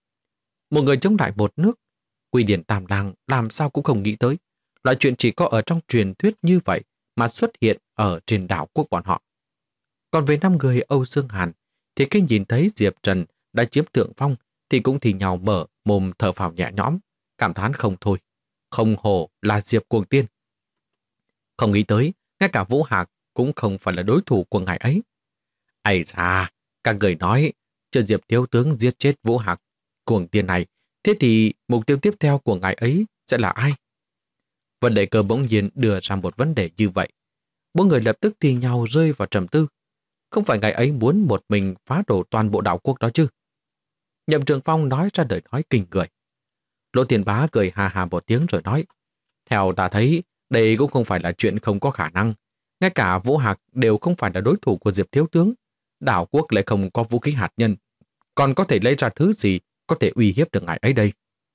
Một người chống lại một nước, Quy Điển Tam Lang làm sao cũng không nghĩ tới. Loại chuyện chỉ có ở trong truyền thuyết như vậy mà xuất hiện ở trên đảo quốc bọn họ. Còn về 5 người Âu Dương Hàn, thì khi nhìn thấy Diệp Trần đã chiếm thượng phong thì cũng thì nhào mở mồm thở phào nhẹ nhõm, cảm thán không thôi. Không hổ là Diệp Cuồng Tiên. Không nghĩ tới, ngay cả Vũ Hạc cũng không phải là đối thủ của ngài ấy. Ây da, các người nói, chờ Diệp thiếu tướng giết chết Vũ Hạc Cuồng Tiên này, thế thì mục tiêu tiếp theo của ngài ấy sẽ là ai? Vân Đại Cơ bỗng nhiên đưa ra một vấn đề như vậy. Bốn người lập tức thì nhau rơi vào trầm tư. Không phải ngài ấy muốn một mình phá đổ toàn bộ đảo quốc đó chứ? Nhậm Trường Phong nói ra lời nói kinh người. Lỗ Tiền Bá cười hà hà một tiếng rồi nói, theo ta thấy, đây cũng không phải là chuyện không có khả năng. Ngay cả Vũ Hạc đều không phải là đối thủ của Diệp thiếu tướng. Đảo quốc lại không có vũ khí hạt nhân, còn có thể lấy ra thứ gì có thể uy hiếp được ngài ấy đây?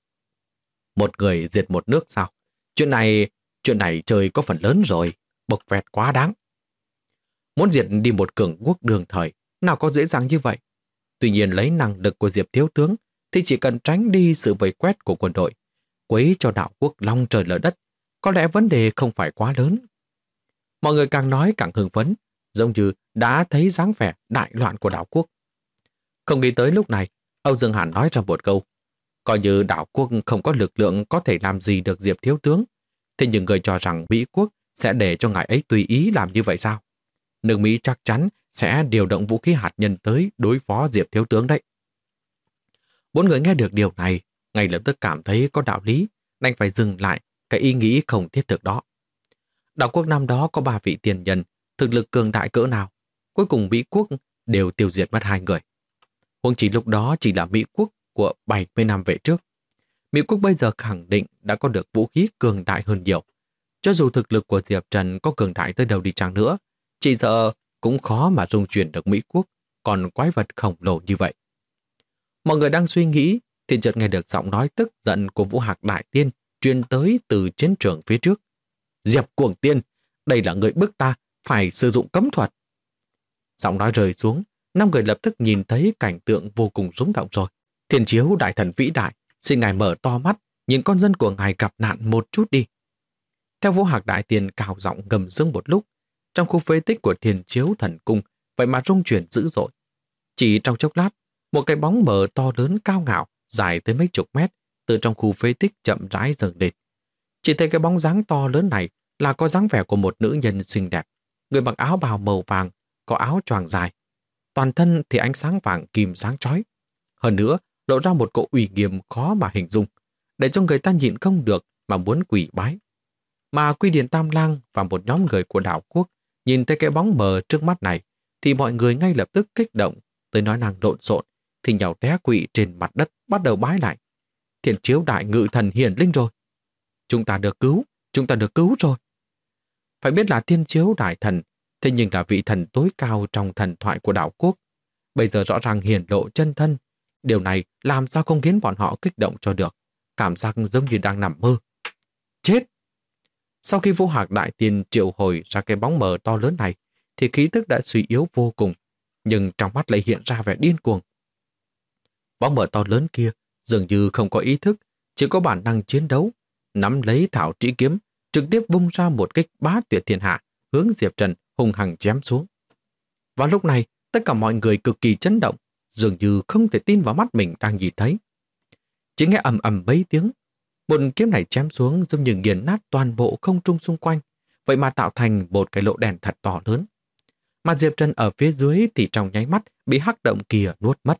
Một người diệt một nước sao? Chuyện này trời có phần lớn rồi, bộc vẹt quá đáng. Muốn diệt đi một cường quốc đường thời, nào có dễ dàng như vậy? Tuy nhiên lấy năng lực của Diệp thiếu tướng thì chỉ cần tránh đi sự vây quét của quân đội, quấy cho đảo quốc long trời lở đất, có lẽ vấn đề không phải quá lớn. Mọi người càng nói càng hưng phấn, giống như đã thấy dáng vẻ đại loạn của đảo quốc. Không nghĩ tới lúc này, Âu Dương Hàn nói ra một câu, coi như đảo quốc không có lực lượng có thể làm gì được Diệp thiếu tướng, thế nhưng người cho rằng Mỹ quốc sẽ để cho ngài ấy tùy ý làm như vậy sao? Nước Mỹ chắc chắn sẽ điều động vũ khí hạt nhân tới đối phó Diệp thiếu tướng đấy. Bốn người nghe được điều này, ngay lập tức cảm thấy có đạo lý, đành phải dừng lại cái ý nghĩ không thiết thực đó. Đảo quốc năm đó có 3 vị tiền nhân, thực lực cường đại cỡ nào, cuối cùng Mỹ quốc đều tiêu diệt mất 2 người. Huống chỉ lúc đó chỉ là Mỹ quốc của 70 năm về trước. Mỹ quốc bây giờ khẳng định đã có được vũ khí cường đại hơn nhiều. Cho dù thực lực của Diệp Trần có cường đại tới đâu đi chăng nữa, chỉ sợ cũng khó mà dung chuyển được Mỹ quốc, còn quái vật khổng lồ như vậy. Mọi người đang suy nghĩ thì chợt nghe được giọng nói tức giận của Vũ Hạc Đại Tiên truyền tới từ chiến trường phía trước. Diệp Cuồng Tiên, đây là người bức ta phải sử dụng cấm thuật. Giọng nói rơi xuống, 5 người lập tức nhìn thấy cảnh tượng vô cùng rung động rồi. Thiên Chiếu đại thần vĩ đại, xin ngài mở to mắt, nhìn con dân của ngài gặp nạn một chút đi. Theo Vũ Hạc Đại Tiên cào giọng gầm dương một lúc, trong khu phế tích của Thiên Chiếu thần cung vậy mà rung chuyển dữ dội. Chỉ trong chốc lát, một cái bóng mờ to lớn cao ngạo, dài tới mấy chục mét, từ trong khu phế tích chậm rãi dâng lên. Chỉ thấy cái bóng dáng to lớn này là có dáng vẻ của một nữ nhân xinh đẹp, người mặc áo bào màu vàng, có áo choàng dài. Toàn thân thì ánh sáng vàng kim sáng chói. Hơn nữa, lộ ra một cỗ uy nghiêm khó mà hình dung, để cho người ta nhịn không được mà muốn quỳ bái. Mà Quy Điển Tam Lang và một nhóm người của đảo quốc nhìn thấy cái bóng mờ trước mắt này, thì mọi người ngay lập tức kích động, tới nói năng lộn xộn, thì nhào té quỵ trên mặt đất bắt đầu bái lại. Thiên Chiếu Đại Ngự Thần hiển linh rồi. Chúng ta được cứu rồi. Phải biết là Thiên Chiếu Đại Thần, thế nhưng là vị thần tối cao trong thần thoại của đảo quốc. Bây giờ rõ ràng hiển lộ chân thân. Điều này làm sao không khiến bọn họ kích động cho được. Cảm giác giống như đang nằm mơ. Chết! Sau khi Vũ Hạc Đại Tiên triệu hồi ra cái bóng mờ to lớn này, thì khí tức đã suy yếu vô cùng, nhưng trong mắt lại hiện ra vẻ điên cuồng. Bóng mờ to lớn kia dường như không có ý thức, chỉ có bản năng chiến đấu, nắm lấy thảo trĩ kiếm, trực tiếp vung ra một kích bá tuyệt thiên hạ, hướng Diệp Trần hung hăng chém xuống. Vào lúc này, tất cả mọi người cực kỳ chấn động, dường như không thể tin vào mắt mình đang nhìn thấy. Chỉ nghe ầm ầm mấy tiếng, một kiếm này chém xuống giống như nghiền nát toàn bộ không trung xung quanh, vậy mà tạo thành một cái lỗ đèn thật to lớn. Mà Diệp Trần ở phía dưới thì trong nháy mắt bị hắc động kia nuốt mất.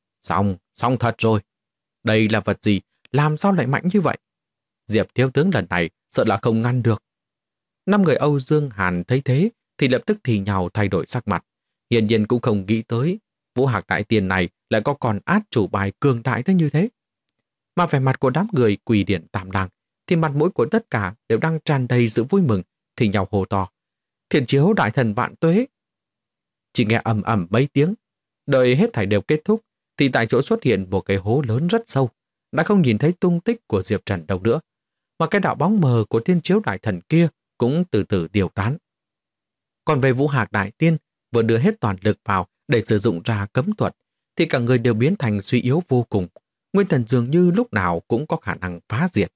Xong thật rồi. Đây là vật gì? Làm sao lại mạnh như vậy? Diệp thiếu tướng lần này sợ là không ngăn được. 5 người Âu Dương Hàn thấy thế thì lập tức thì nhào thay đổi sắc mặt. Hiển nhiên cũng không nghĩ tới Vũ Hạc Đại Tiên này lại có còn át chủ bài cường đại tới như thế. Mà vẻ mặt của đám người Quỷ Điển Tam Lang thì mặt mũi của tất cả đều đang tràn đầy sự vui mừng, thì nhào hô to: Thiên Chiếu Đại Thần vạn tuế! Chỉ nghe ầm ầm mấy tiếng, đợi hết thảy đều kết thúc thì tại chỗ xuất hiện một cái hố lớn rất sâu, đã không nhìn thấy tung tích của Diệp Trần đâu nữa, mà cái đạo bóng mờ của Thiên Chiếu Đại Thần kia cũng từ từ tiêu tán. Còn về Vũ Hạc Đại Tiên vừa đưa hết toàn lực vào để sử dụng ra cấm thuật, thì cả người đều biến thành suy yếu vô cùng. Nguyên thần dường như lúc nào cũng có khả năng phá diệt.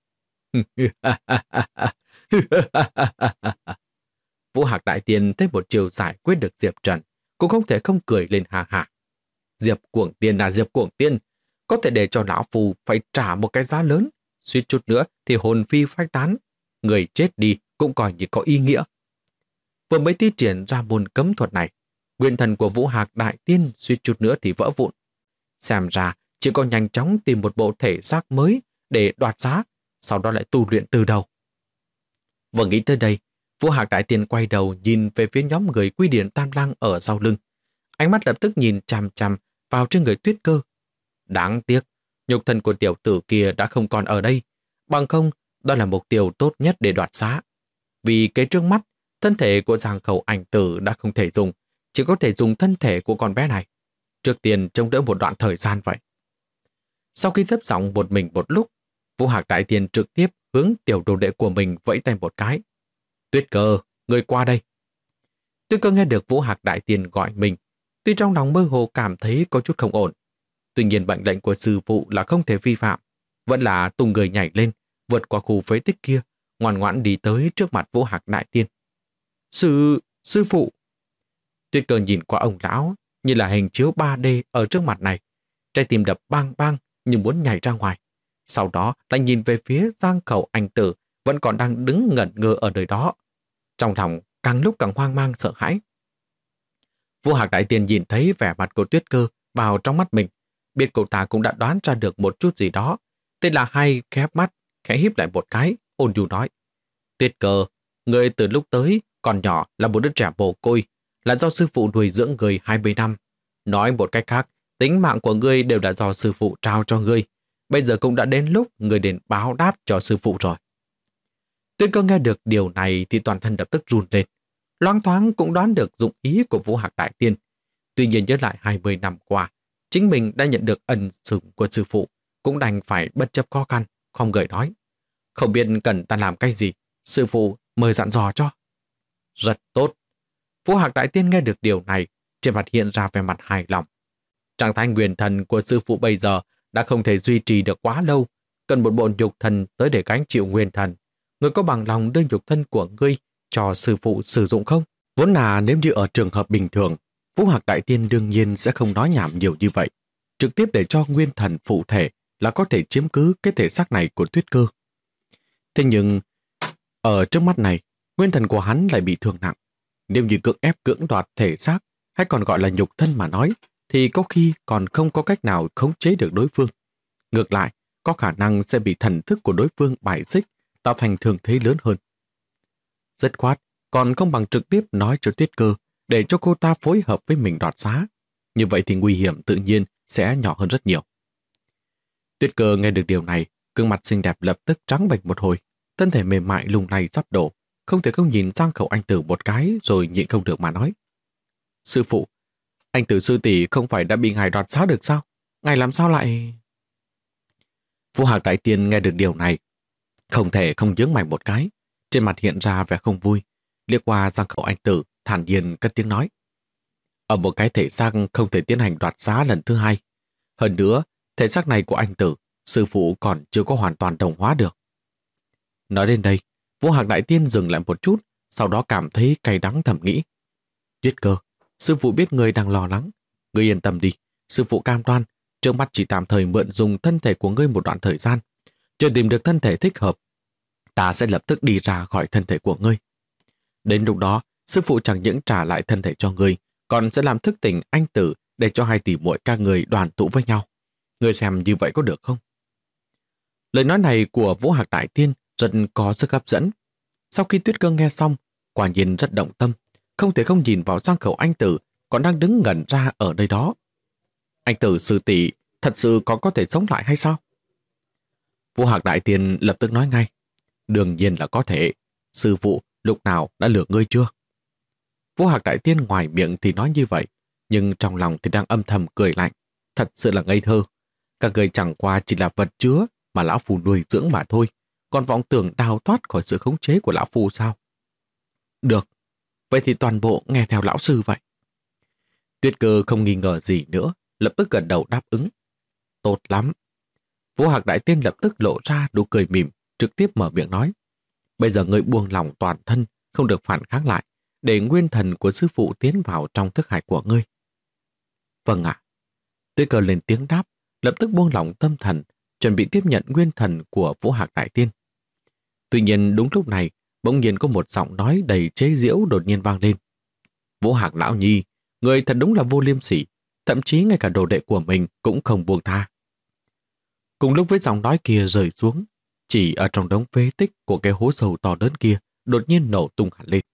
Vũ Hạc Đại Tiên thấy một chiều giải quyết được Diệp Trần, cũng không thể không cười lên ha ha. Diệp Cuồng Tiên là Diệp Cuồng Tiên, có thể để cho lão phù phải trả một cái giá lớn, suýt chút nữa thì hồn phi phách tán, người chết đi cũng coi như có ý nghĩa. Vừa mới thi triển ra môn cấm thuật này, nguyên thần của Vũ Hạc Đại Tiên suýt chút nữa thì vỡ vụn. Xem ra chỉ có nhanh chóng tìm một bộ thể xác mới để đoạt giá, sau đó lại tu luyện từ đầu. Vừa nghĩ tới đây, Vũ Hạc Đại Tiên quay đầu nhìn về phía nhóm người Quy Điển Tam Lang ở sau lưng. Ánh mắt lập tức nhìn chằm chằm vào trên người Tuyết Cơ. Đáng tiếc, nhục thân của tiểu tử kia đã không còn ở đây, bằng không đó là mục tiêu tốt nhất để đoạt giá. Vì cái trước mắt, thân thể của Giang Khẩu Ảnh Tử đã không thể dùng, chỉ có thể dùng thân thể của con bé này. Trước tiên trông đỡ một đoạn thời gian vậy. Sau khi thấp giọng một mình một lúc, Vũ Hạc Đại Tiên trực tiếp hướng tiểu đồ đệ của mình vẫy tay một cái. Tuyết Cơ, người qua đây. Tuyết Cơ nghe được Vũ Hạc Đại Tiên gọi mình, tuy trong lòng mơ hồ cảm thấy có chút không ổn. Tuy nhiên mệnh lệnh của sư phụ là không thể vi phạm, vẫn là tung người nhảy lên, vượt qua khu phế tích kia, ngoan ngoãn đi tới trước mặt Vũ Hạc Đại Tiên. Sư phụ. Tuyết Cơ nhìn qua ông lão như là hình chiếu 3D ở trước mặt này, trái tim đập bang bang như muốn nhảy ra ngoài. Sau đó lại nhìn về phía Giang Khẩu Ảnh Tử vẫn còn đang đứng ngẩn ngơ ở nơi đó. Trong lòng càng lúc càng hoang mang sợ hãi. Vũ Hạc Đại Tiên nhìn thấy vẻ mặt của Tuyết Cơ vào trong mắt mình, biết cậu ta cũng đã đoán ra được một chút gì đó. Tên là hay khép mắt, khẽ híp lại một cái, ôn nhu nói: Tuyết Cơ, người từ lúc tới còn nhỏ là một đứa trẻ mồ côi, là do sư phụ nuôi dưỡng người 20 năm. Nói một cách khác, tính mạng của ngươi đều là do sư phụ trao cho ngươi. Bây giờ cũng đã đến lúc ngươi đến báo đáp cho sư phụ rồi. Tuyết Cơ nghe được điều này thì toàn thân lập tức run lên. Loáng thoáng cũng đoán được dụng ý của Vũ Hạc Đại Tiên. Tuy nhiên nhớ lại 20 năm qua, chính mình đã nhận được ân sủng của sư phụ, cũng đành phải bất chấp khó khăn, không gợi nói. Không biết cần ta làm cái gì, sư phụ mời dặn dò cho. Rất tốt. Vũ Hạc Đại Tiên nghe được điều này, trên mặt hiện ra vẻ mặt hài lòng. Trạng thái nguyên thần của sư phụ bây giờ đã không thể duy trì được quá lâu, cần một bộ nhục thân tới để gánh chịu nguyên thần. Ngươi có bằng lòng đưa nhục thân của ngươi cho sư phụ sử dụng không? Vốn là nếu như ở trường hợp bình thường, Vũ Hạc Đại Tiên đương nhiên sẽ không nói nhảm nhiều như vậy, trực tiếp để cho nguyên thần phụ thể là có thể chiếm cứ cái thể xác này của Tuyết Cơ. Thế nhưng, ở trước mắt này, nguyên thần của hắn lại bị thương nặng. Nếu như cưỡng ép cưỡng đoạt thể xác, hay còn gọi là nhục thân mà nói, thì có khi còn không có cách nào khống chế được đối phương. Ngược lại, có khả năng sẽ bị thần thức của đối phương bài xích, tạo thành thương thế lớn hơn. Dứt khoát, còn không bằng trực tiếp nói cho Tuyết Cơ để cho cô ta phối hợp với mình đoạt xá. Như vậy thì nguy hiểm tự nhiên sẽ nhỏ hơn rất nhiều. Tuyết Cơ nghe được điều này, gương mặt xinh đẹp lập tức trắng bệch một hồi, thân thể mềm mại lung lay sắp đổ, không thể không nhìn Giang Khẩu Anh Tử một cái rồi nhịn không được mà nói. Sư phụ, anh Tử sư tỷ không phải đã bị ngài đoạt xá được sao? Ngài làm sao lại... Vũ Hạc Đại Tiên nghe được điều này, không thể không nhướng mày một cái, trên mặt hiện ra vẻ không vui, liếc qua Giang Khẩu Anh Tử, thản nhiên cất tiếng nói. Ở một cái thể xác không thể tiến hành đoạt xá lần thứ hai. Hơn nữa, thể xác này của anh Tử, sư phụ còn chưa có hoàn toàn đồng hóa được. Nói đến đây, Vũ Hạc Đại Tiên dừng lại một chút, sau đó cảm thấy cay đắng thầm nghĩ. Tuyết Cơ, sư phụ biết ngươi đang lo lắng. Ngươi yên tâm đi, sư phụ cam đoan, trước mắt chỉ tạm thời mượn dùng thân thể của ngươi một đoạn thời gian. Chưa tìm được thân thể thích hợp, ta sẽ lập tức đi ra khỏi thân thể của ngươi. Đến lúc đó, sư phụ chẳng những trả lại thân thể cho ngươi, còn sẽ làm thức tỉnh anh Tử để cho hai tỷ muội các người đoàn tụ với nhau. Ngươi xem như vậy có được không? Lời nói này của Vũ Hạc Đại Tiên rất có sức hấp dẫn. Sau khi Tuyết Cơ nghe xong, quả nhiên rất động tâm, không thể không nhìn vào Giang Khẩu Anh Tử còn đang đứng ngẩn ra ở nơi đó. Anh Tử sư tỷ thật sự có thể sống lại hay sao? Vũ Hạc Đại Tiên lập tức nói ngay. Đương nhiên là có thể. Sư phụ lúc nào đã lừa ngươi chưa? Vũ Hạc Đại Tiên ngoài miệng thì nói như vậy, nhưng trong lòng thì đang âm thầm cười lạnh. Thật sự là ngây thơ. Các người chẳng qua chỉ là vật chứa mà lão phù nuôi dưỡng mà thôi, còn vọng tưởng đào thoát khỏi sự khống chế của lão phù sao? Được, vậy thì toàn bộ nghe theo lão sư vậy. Tuyết Cơ không nghi ngờ gì nữa, lập tức gật đầu đáp ứng. Tốt lắm. Vũ Hạc Đại Tiên lập tức lộ ra nụ cười mỉm, trực tiếp mở miệng nói. Bây giờ ngươi buông lòng toàn thân, không được phản kháng lại, để nguyên thần của sư phụ tiến vào trong thức hải của ngươi. Vâng ạ. Tuyết Cơ lên tiếng đáp, lập tức buông lỏng tâm thần, chuẩn bị tiếp nhận nguyên thần của Vũ Hạc Đại Tiên. Tuy nhiên đúng lúc này, bỗng nhiên có một giọng nói đầy chế giễu đột nhiên vang lên. Vũ Hạc lão nhi, người thật đúng là vô liêm sỉ, thậm chí ngay cả đồ đệ của mình cũng không buông tha. Cùng lúc với giọng nói kia rơi xuống, chỉ ở trong đống phế tích của cái hố sâu to lớn kia đột nhiên nổ tung hẳn lên.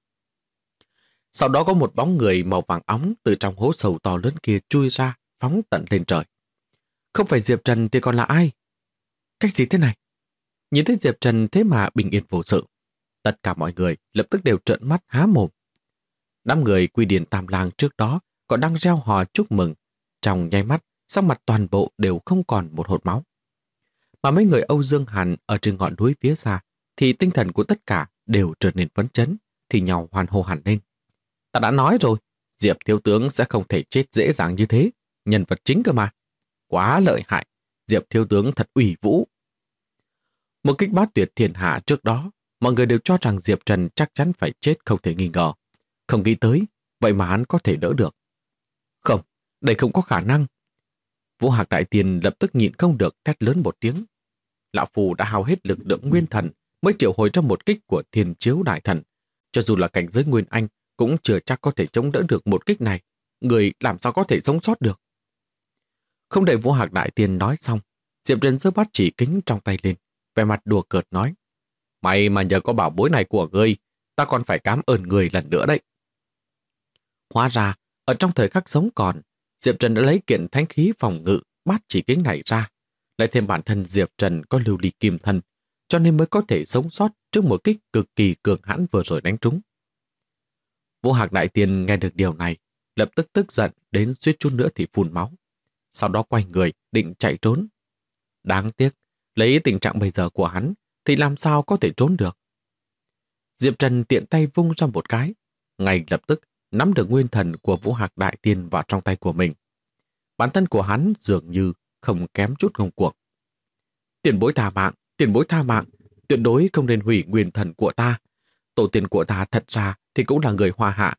Sau đó có một bóng người màu vàng óng từ trong hố sâu to lớn kia chui ra, phóng tận lên trời. Không phải Diệp Trần thì còn là ai? Cách gì thế này? Nhìn thấy Diệp Trần thế mà bình yên vô sự. Tất cả mọi người lập tức đều trợn mắt há mồm. Đám người Quy Điển Tam Lang trước đó còn đang reo hò chúc mừng. Trong nháy mắt, sắc mặt toàn bộ đều không còn một hột máu. Mà mấy người Âu Dương Hàn ở trên ngọn núi phía xa thì tinh thần của tất cả đều trở nên phấn chấn, thì nhau hoan hô hẳn lên. Ta đã nói rồi, Diệp thiếu tướng sẽ không thể chết dễ dàng như thế. Nhân vật chính cơ mà. Quá lợi hại. Diệp thiếu tướng thật ủy vũ. Một kích bát tuyệt thiên hạ trước đó, mọi người đều cho rằng Diệp Trần chắc chắn phải chết không thể nghi ngờ. Không nghĩ tới, vậy mà hắn có thể đỡ được. Không, đây không có khả năng. Vũ Hạc Đại Tiên lập tức nhịn không được thét lớn một tiếng. Lão Phù đã hao hết lực lượng nguyên thần mới triệu hồi ra một kích của Thiên Chiếu Đại Thần. Cho dù là cảnh giới Nguyên Anh cũng chưa chắc có thể chống đỡ được một kích này. Người làm sao có thể sống sót được? Không đợi Vũ Hạc Đại Tiên nói xong, Diệp Trần giơ bát chỉ kính trong tay lên, vẻ mặt đùa cợt nói. May mà nhờ có bảo bối này của ngươi, ta còn phải cảm ơn người lần nữa đấy. Hóa ra, ở trong thời khắc sống còn, Diệp Trần đã lấy kiện thánh khí phòng ngự bát chỉ kính này ra, lại thêm bản thân Diệp Trần có lưu ly kim thân, cho nên mới có thể sống sót trước một kích cực kỳ cường hãn vừa rồi đánh trúng. Vũ Hạc Đại Tiên nghe được điều này, lập tức tức giận đến suýt chút nữa thì phun máu. Sau đó quay người định chạy trốn. Đáng tiếc, lấy tình trạng bây giờ của hắn thì làm sao có thể trốn được. Diệp Trần tiện tay vung ra một cái, ngay lập tức nắm được nguyên thần của Vũ Hạc Đại Tiên vào trong tay của mình. Bản thân của hắn dường như không kém chút ngông cuồng. Tiền bối tha mạng, tuyệt đối không nên hủy nguyên thần của ta. Tổ tiên của ta thật ra thì cũng là người hoa hạ,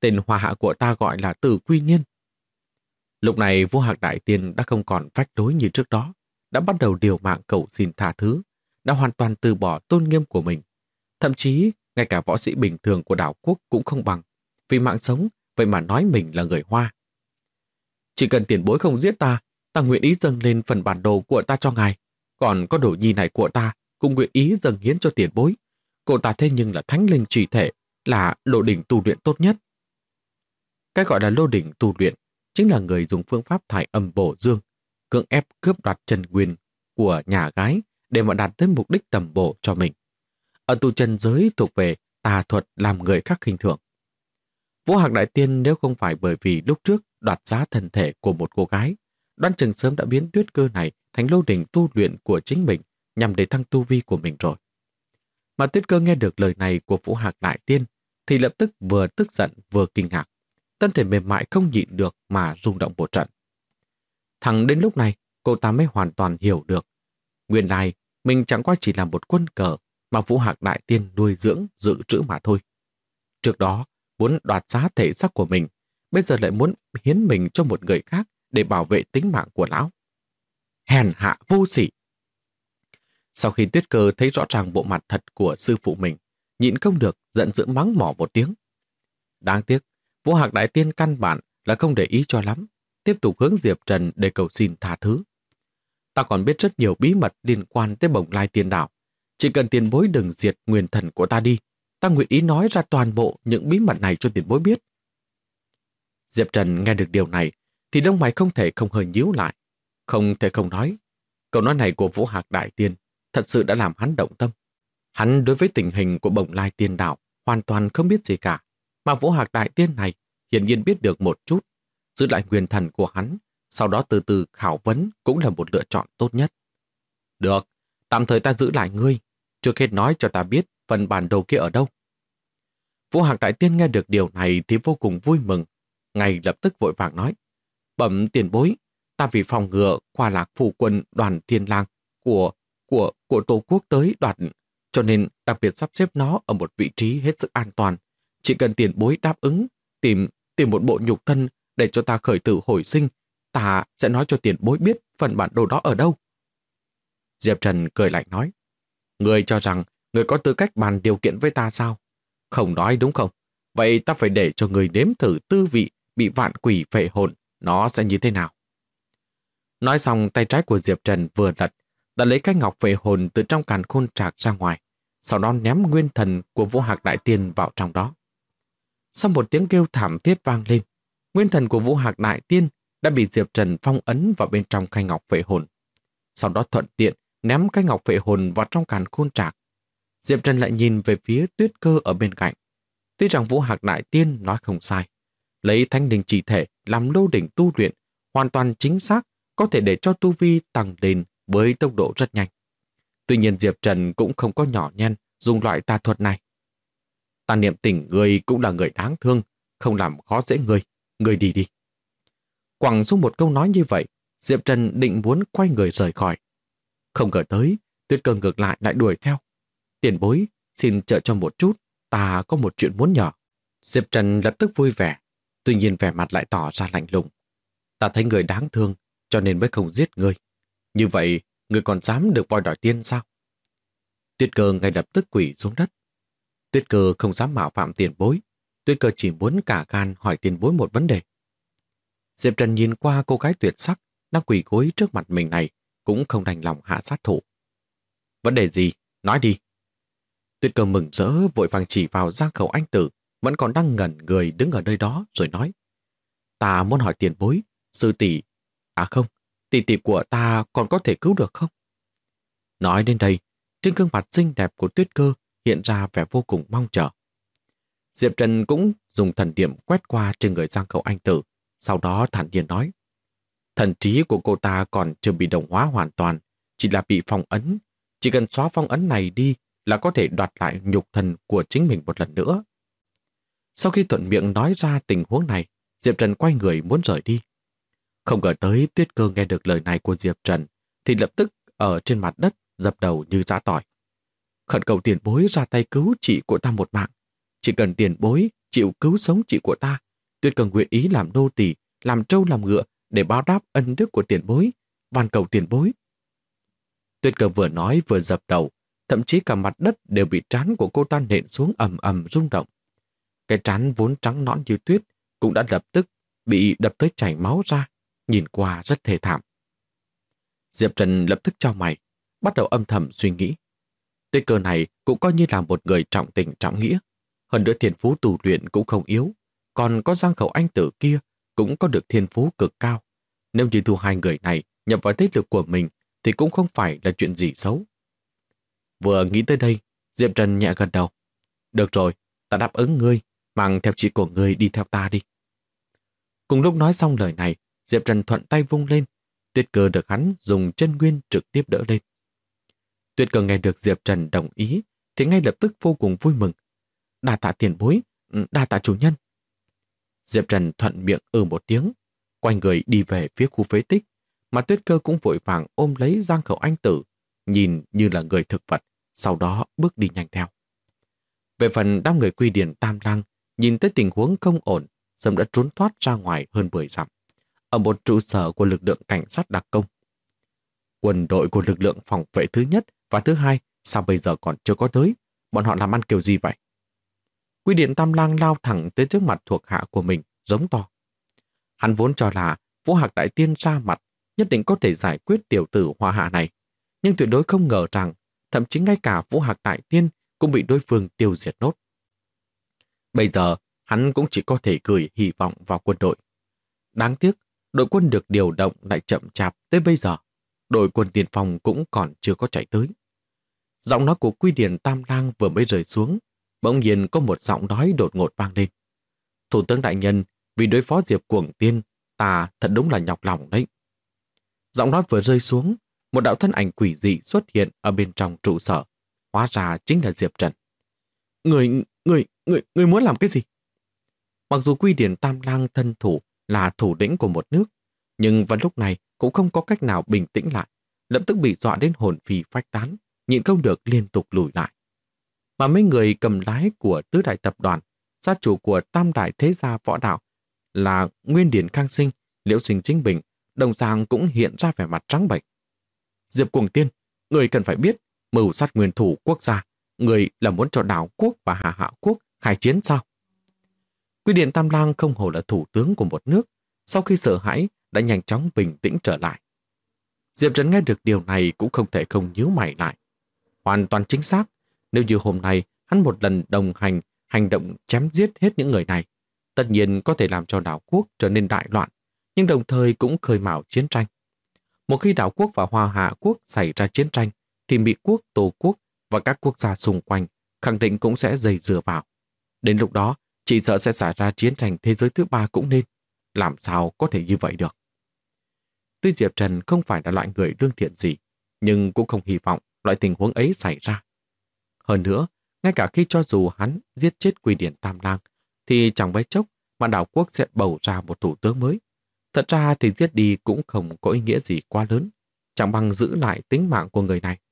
Tên hòa hạ của ta gọi là Tử Quy Niên. Lúc này vua Hạc Đại Tiên đã không còn phách lối như trước đó, đã bắt đầu liều mạng cầu xin tha thứ, đã hoàn toàn từ bỏ tôn nghiêm của mình. Thậm chí, ngay cả võ sĩ bình thường của đảo quốc cũng không bằng. Vì mạng sống, vậy mà nói mình là người Hoa. Chỉ cần tiền bối không giết ta, ta nguyện ý dâng lên phần bản đồ của ta cho ngài. Còn có đồ nhi này của ta, cũng nguyện ý dâng hiến cho tiền bối. Cô ta thế nhưng là thánh linh chỉ thể, là lô đỉnh tu luyện tốt nhất. Cái gọi là lô đỉnh tu luyện chính là người dùng phương pháp thải âm bổ dương, cưỡng ép cướp đoạt chân nguyên của nhà gái để mà đạt tới mục đích tầm bổ cho mình. Ở tu chân giới thuộc về tà thuật làm người khác khinh thường. Vua Hạc Đại Tiên nếu không phải bởi vì lúc trước đoạt giá thân thể của một cô gái, đoán chừng sớm đã biến Tuyết Cơ này thành lô đỉnh tu luyện của chính mình nhằm để thăng tu vi của mình rồi. Mà Tuyết Cơ nghe được lời này của Vua Hạc Đại Tiên thì lập tức vừa tức giận vừa kinh ngạc. Thân thể mềm mại không nhịn được mà rung động một trận. Thẳng đến lúc này, cô ta mới hoàn toàn hiểu được. Nguyên lai, mình chẳng qua chỉ là một quân cờ mà Vũ Hạc Đại Tiên nuôi dưỡng dự trữ mà thôi. Trước đó, muốn đoạt giá thể xác của mình, bây giờ lại muốn hiến mình cho một người khác để bảo vệ tính mạng của lão. Hèn hạ vô sỉ! Sau khi Tuyết Cơ thấy rõ ràng bộ mặt thật của sư phụ mình, nhịn không được giận dữ mắng mỏ một tiếng. Đáng tiếc, Vũ Hạc Đại Tiên căn bản là không để ý cho lắm, tiếp tục hướng Diệp Trần để cầu xin tha thứ. Ta còn biết rất nhiều bí mật liên quan tới Bồng Lai Tiên Đảo. Chỉ cần tiền bối đừng diệt nguyên thần của ta đi, ta nguyện ý nói ra toàn bộ những bí mật này cho tiền bối biết. Diệp Trần nghe được điều này, thì lông mày không thể không hơi nhíu lại. Không thể không nói. Câu nói này của Vũ Hạc Đại Tiên thật sự đã làm hắn động tâm. Hắn đối với tình hình của Bồng Lai Tiên Đảo hoàn toàn không biết gì cả. Mà Vũ Hạc Đại Tiên này hiển nhiên biết được một chút. Giữ lại nguyên thần của hắn, sau đó từ từ khảo vấn cũng là một lựa chọn tốt nhất. Được, tạm thời ta giữ lại ngươi. Trước hết nói cho ta biết phần bản đồ kia ở đâu. Vũ Hạc Đại Tiên nghe được điều này thì vô cùng vui mừng. Ngay lập tức vội vàng nói. Bẩm tiền bối, ta vì phòng ngừa khoa lạc phủ quân đoàn Thiên Lang của Tổ quốc tới đoạt, cho nên đặc biệt sắp xếp nó ở một vị trí hết sức an toàn. Chỉ cần tiền bối đáp ứng, tìm một bộ nhục thân để cho ta khởi tử hồi sinh, ta sẽ nói cho tiền bối biết phần bản đồ đó ở đâu. Diệp Trần cười lạnh nói. Người cho rằng người có tư cách bàn điều kiện với ta sao? Không nói đúng không? Vậy ta phải để cho người nếm thử tư vị bị vạn quỷ phệ hồn, nó sẽ như thế nào? Nói xong, tay trái của Diệp Trần vừa lật, đã lấy cái ngọc phệ hồn từ trong càn khôn trạc ra ngoài, sau đó ném nguyên thần của Vũ Hạc Đại Tiên vào trong đó. Sau một tiếng kêu thảm thiết vang lên, nguyên thần của Vũ Hạc Đại Tiên đã bị Diệp Trần phong ấn vào bên trong khay ngọc phệ hồn. Sau đó thuận tiện ném cái ngọc phệ hồn vào trong càn khôn trạc. Diệp Trần lại nhìn về phía Tuyết Cơ ở bên cạnh. Tuy rằng Vũ Hạc Đại Tiên nói không sai, lấy thanh linh chỉ thể làm lô đỉnh tu luyện hoàn toàn chính xác, có thể để cho tu vi tăng lên với tốc độ rất nhanh. Tuy nhiên Diệp Trần cũng không có nhỏ nhen dùng loại tà thuật này. Ta niệm tình người cũng là người đáng thương, không làm khó dễ người đi đi. Quẳng xuống một câu nói như vậy, Diệp Trần định muốn quay người rời khỏi. Không ngờ tới, Tuyết Cơ ngược lại đuổi theo. Tiền bối, xin trợ cho một chút, ta có một chuyện muốn nhờ. Diệp Trần lập tức vui vẻ, tuy nhiên vẻ mặt lại tỏ ra lạnh lùng. Ta thấy người đáng thương, cho nên mới không giết ngươi. Như vậy, ngươi còn dám được voi đòi tiên sao? Tuyết Cơ ngay lập tức quỳ xuống đất. Tuyết Cơ không dám mạo phạm tiền bối. Tuyết Cơ chỉ muốn cả gan hỏi tiền bối một vấn đề. Diệp Trần nhìn qua cô gái tuyệt sắc đang quỳ gối trước mặt mình này, cũng không đành lòng hạ sát thủ. Vấn đề gì? Nói đi. Tuyết Cơ mừng rỡ vội vàng chỉ vào Giang Khẩu Anh Tử vẫn còn đang ngẩn người đứng ở nơi đó rồi nói. Ta muốn hỏi tiền bối, sư tỷ, không, tỷ của ta còn có thể cứu được không? Nói đến đây, trên gương mặt xinh đẹp của Tuyết Cơ hiện ra vẻ vô cùng mong chờ. Diệp Trần cũng dùng thần điểm quét qua trên người Giang Khẩu Anh Tử, sau đó thản nhiên nói. Thần trí của cô ta còn chưa bị đồng hóa hoàn toàn, chỉ là bị phong ấn. Chỉ cần xóa phong ấn này đi là có thể đoạt lại nhục thần của chính mình một lần nữa. Sau khi thuận miệng nói ra tình huống này, Diệp Trần quay người muốn rời đi. Không ngờ tới Tuyết Cơ nghe được lời này của Diệp Trần thì lập tức ở trên mặt đất dập đầu như giã tỏi. Khẩn cầu tiền bối ra tay cứu chị của ta một mạng. Chỉ cần tiền bối chịu cứu sống chị của ta. Tuyết Cơ nguyện ý làm nô tỳ, làm trâu làm ngựa để báo đáp ân đức của tiền bối, van cầu tiền bối. Tuyết Cơ vừa nói vừa dập đầu, thậm chí cả mặt đất đều bị trán của cô ta nện xuống ầm ầm rung động. Cái trán vốn trắng nõn như tuyết cũng đã lập tức bị đập tới chảy máu ra, nhìn qua rất thê thảm. Diệp Trần lập tức chau mày, bắt đầu âm thầm suy nghĩ. Tuyết Cơ này cũng coi như là một người trọng tình trọng nghĩa, hơn nữa thiên phú tu luyện cũng không yếu, còn có Giang Khẩu Anh Tử kia cũng có được thiên phú cực cao. Nếu như thu hai người này nhập vào thế lực của mình thì cũng không phải là chuyện gì xấu. Vừa nghĩ tới đây, Diệp Trần nhẹ gật đầu. Được rồi, ta đáp ứng ngươi, mang theo chị của ngươi đi theo ta đi. Cùng lúc nói xong lời này, Diệp Trần thuận tay vung lên, Tuyết Cơ được hắn dùng chân nguyên trực tiếp đỡ lên. Tuyết Cơ nghe được Diệp Trần đồng ý thì ngay lập tức vô cùng vui mừng. Đa tạ tiền bối, đa tạ chủ nhân. Diệp Trần thuận miệng một tiếng, quay người đi về phía khu phế tích, mà Tuyết Cơ cũng vội vàng ôm lấy Giang Khẩu Anh Tử, nhìn như là người thực vật, sau đó bước đi nhanh theo. Về phần đám người Quy Điển Tam Lang, nhìn tới tình huống không ổn, sớm đã trốn thoát ra ngoài hơn 10 dặm, ở một trụ sở của lực lượng cảnh sát đặc công. Quân đội của lực lượng phòng vệ thứ nhất và thứ hai sao bây giờ còn chưa có tới, bọn họ làm ăn kiểu gì vậy? Quy Điển Tam Lang lao thẳng tới trước mặt thuộc hạ của mình, giống to. Hắn vốn cho là Vũ Hạc Đại Tiên ra mặt nhất định có thể giải quyết tiểu tử Hoa Hạ này, nhưng tuyệt đối không ngờ rằng thậm chí ngay cả Vũ Hạc Đại Tiên cũng bị đối phương tiêu diệt nốt. Bây giờ hắn cũng chỉ có thể gửi hy vọng vào quân đội. Đáng tiếc, đội quân được điều động lại chậm chạp tới bây giờ. Đội quân tiền phòng cũng còn chưa có chạy tới. Giọng nói của Quy Điển Tam Lang vừa mới rơi xuống, bỗng nhiên có một giọng nói đột ngột vang lên. Thủ tướng đại nhân, vì đối phó Diệp Cuồng Tiên, ta thật đúng là nhọc lòng đấy. Giọng nói vừa rơi xuống, một đạo thân ảnh quỷ dị xuất hiện ở bên trong trụ sở. Hóa ra chính là Diệp Trần. Người muốn làm cái gì? Mặc dù Quy Điển Tam Lang thân thủ là thủ lĩnh của một nước, nhưng vào lúc này cũng không có cách nào bình tĩnh lại, lập tức bị dọa đến hồn phi phách tán, nhịn không được liên tục lùi lại. Mà mấy người cầm lái của tứ đại tập đoàn, gia chủ của tam đại thế gia võ đạo là Nguyên Điển Khang Sinh, Liễu Sinh Chính Bình, đồng dạng cũng hiện ra vẻ mặt trắng bệch. Diệp Cuồng Tiên, người cần phải biết, mưu sát nguyên thủ quốc gia, người là muốn cho Đảo Quốc và Hạ Hạ Quốc khai chiến sao? Quy Điển Tam Lang không hổ là thủ tướng của một nước, sau khi sợ hãi đã nhanh chóng bình tĩnh trở lại. Diệp Trần nghe được điều này cũng không thể không nhíu mày lại. Hoàn toàn chính xác, nếu như hôm nay hắn một lần đồng hành động chém giết hết những người này, tất nhiên có thể làm cho Đảo Quốc trở nên đại loạn, nhưng đồng thời cũng khơi mào chiến tranh. Một khi Đảo Quốc và Hoa Hạ Quốc xảy ra chiến tranh, thì Mỹ Quốc, Tô Quốc và các quốc gia xung quanh khẳng định cũng sẽ dây dưa vào. Đến lúc đó, chỉ sợ sẽ xảy ra chiến tranh thế giới thứ ba cũng nên. Làm sao có thể như vậy được? Tuy Diệp Trần không phải là loại người lương thiện gì, nhưng cũng không hy vọng loại tình huống ấy xảy ra. Hơn nữa, ngay cả khi cho dù hắn giết chết Quy Điển Tam Lang, thì chẳng mấy chốc mà Đảo Quốc sẽ bầu ra một thủ tướng mới. Thật ra thì giết đi cũng không có ý nghĩa gì quá lớn, chẳng bằng giữ lại tính mạng của người này.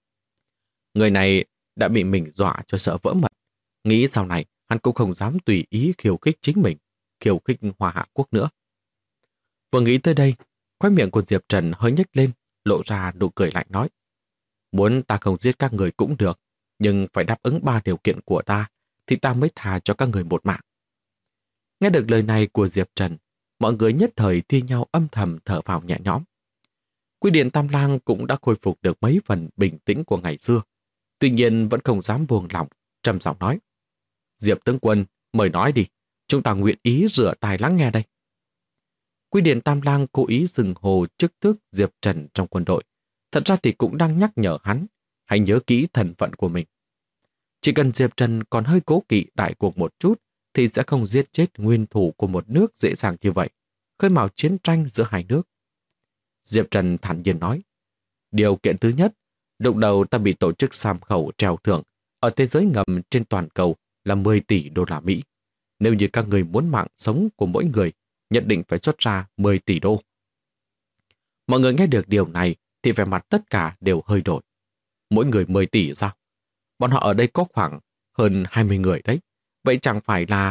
Người này đã bị mình dọa cho sợ vỡ mật. Nghĩ sau này hắn cũng không dám tùy ý khiêu khích chính mình, khiêu khích Hoa Hạ Quốc nữa. Vừa nghĩ tới đây, khóe miệng của Diệp Trần hơi nhếch lên, lộ ra nụ cười lạnh nói. Muốn ta không giết các người cũng được, nhưng phải đáp ứng 3 điều kiện của ta, thì ta mới tha cho các người một mạng. Nghe được lời này của Diệp Trần, mọi người nhất thời thi nhau âm thầm thở phào nhẹ nhõm. Quy Điển Tam Lang cũng đã khôi phục được mấy phần bình tĩnh của ngày xưa, tuy nhiên vẫn không dám buông lỏng, trầm giọng nói. Diệp tướng quân, mời nói đi, chúng ta nguyện ý rửa tai lắng nghe đây. Quy Điển Tam Lang cố ý dừng hồ chức tước Diệp Trần trong quân đội, thật ra thì cũng đang nhắc nhở hắn, hãy nhớ kỹ thân phận của mình. Chỉ cần Diệp Trần còn hơi cố kỵ đại cuộc một chút, thì sẽ không giết chết nguyên thủ của một nước dễ dàng như vậy, khơi mào chiến tranh giữa hai nước. Diệp Trần thản nhiên nói, điều kiện thứ nhất, lúc đầu ta bị tổ chức Sam Khẩu treo thưởng ở thế giới ngầm trên toàn cầu là 10 tỷ đô la Mỹ. Nếu như các người muốn mạng sống của mỗi người, nhất định phải xuất ra 10 tỷ đô. Mọi người nghe được điều này thì vẻ mặt tất cả đều hơi đổi. Mỗi người 10 tỷ sao? Bọn họ ở đây có khoảng hơn 20 người đấy. Vậy chẳng phải là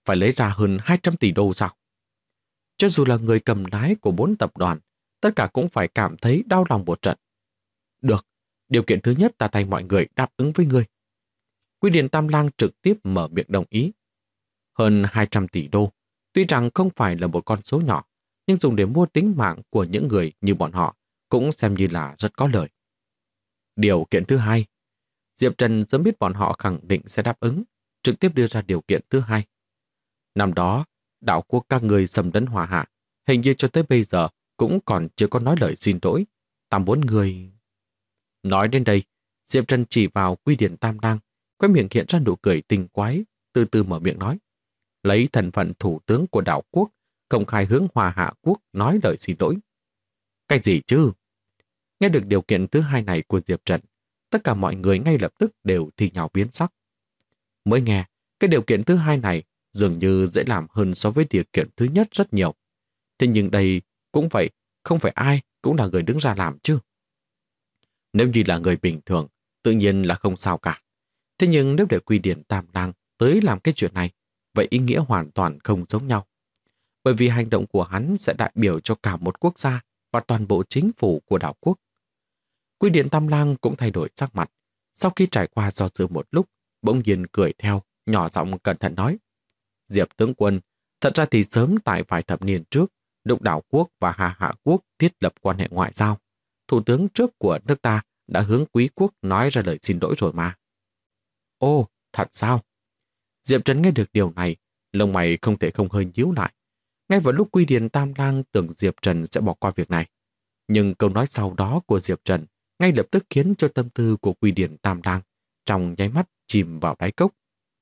phải lấy ra hơn 200 tỷ đô sao? Cho dù là người cầm lái của 4 tập đoàn, tất cả cũng phải cảm thấy đau lòng một trận. Được, điều kiện thứ nhất ta thay mọi người đáp ứng với ngươi. Quy Điền Tam Lang trực tiếp mở miệng đồng ý. Hơn 200 tỷ đô, tuy rằng không phải là một con số nhỏ, nhưng dùng để mua tính mạng của những người như bọn họ cũng xem như là rất có lợi. Điều kiện thứ hai, Diệp Trần sớm biết bọn họ khẳng định sẽ đáp ứng, trực tiếp đưa ra điều kiện thứ hai. Năm đó, đảo quốc các người xâm lấn Hoa Hạ, hình như cho tới bây giờ cũng còn chưa có nói lời xin lỗi. Ta muốn người... Nói đến đây, Diệp Trần chỉ vào Quy Điển Tam Lang, khóe miệng hiện ra nụ cười tinh quái, từ từ mở miệng nói. Lấy thân phận thủ tướng của đảo quốc, công khai hướng Hoa Hạ quốc nói lời xin lỗi. Cái gì chứ? Nghe được điều kiện thứ hai này của Diệp Trần, tất cả mọi người ngay lập tức đều thi nhau biến sắc. Mới nghe, cái điều kiện thứ hai này dường như dễ làm hơn so với điều kiện thứ nhất rất nhiều. Thế nhưng đây cũng vậy, không phải ai cũng là người đứng ra làm chứ. Nếu như là người bình thường, tự nhiên là không sao cả. Thế nhưng nếu để Quy Điển Tam Lang tới làm cái chuyện này, vậy ý nghĩa hoàn toàn không giống nhau. Bởi vì hành động của hắn sẽ đại biểu cho cả một quốc gia và toàn bộ chính phủ của đảo quốc. Quy Điển Tam Lang cũng thay đổi sắc mặt. Sau khi trải qua do dự một lúc, bỗng nhiên cười theo, nhỏ giọng cẩn thận nói. Diệp tướng quân, thật ra thì sớm tại vài thập niên trước, lúc đảo quốc và Hà Hạ quốc thiết lập quan hệ ngoại giao, thủ tướng trước của nước ta đã hướng quý quốc nói ra lời xin lỗi rồi mà. Ồ, thật sao? Diệp Trần nghe được điều này, lông mày không thể không hơi nhíu lại. Ngay vào lúc Quy Điển Tam Lang tưởng Diệp Trần sẽ bỏ qua việc này. Nhưng câu nói sau đó của Diệp Trần ngay lập tức khiến cho tâm tư của Quy Điển Tam Lang trong nháy mắt chìm vào đáy cốc.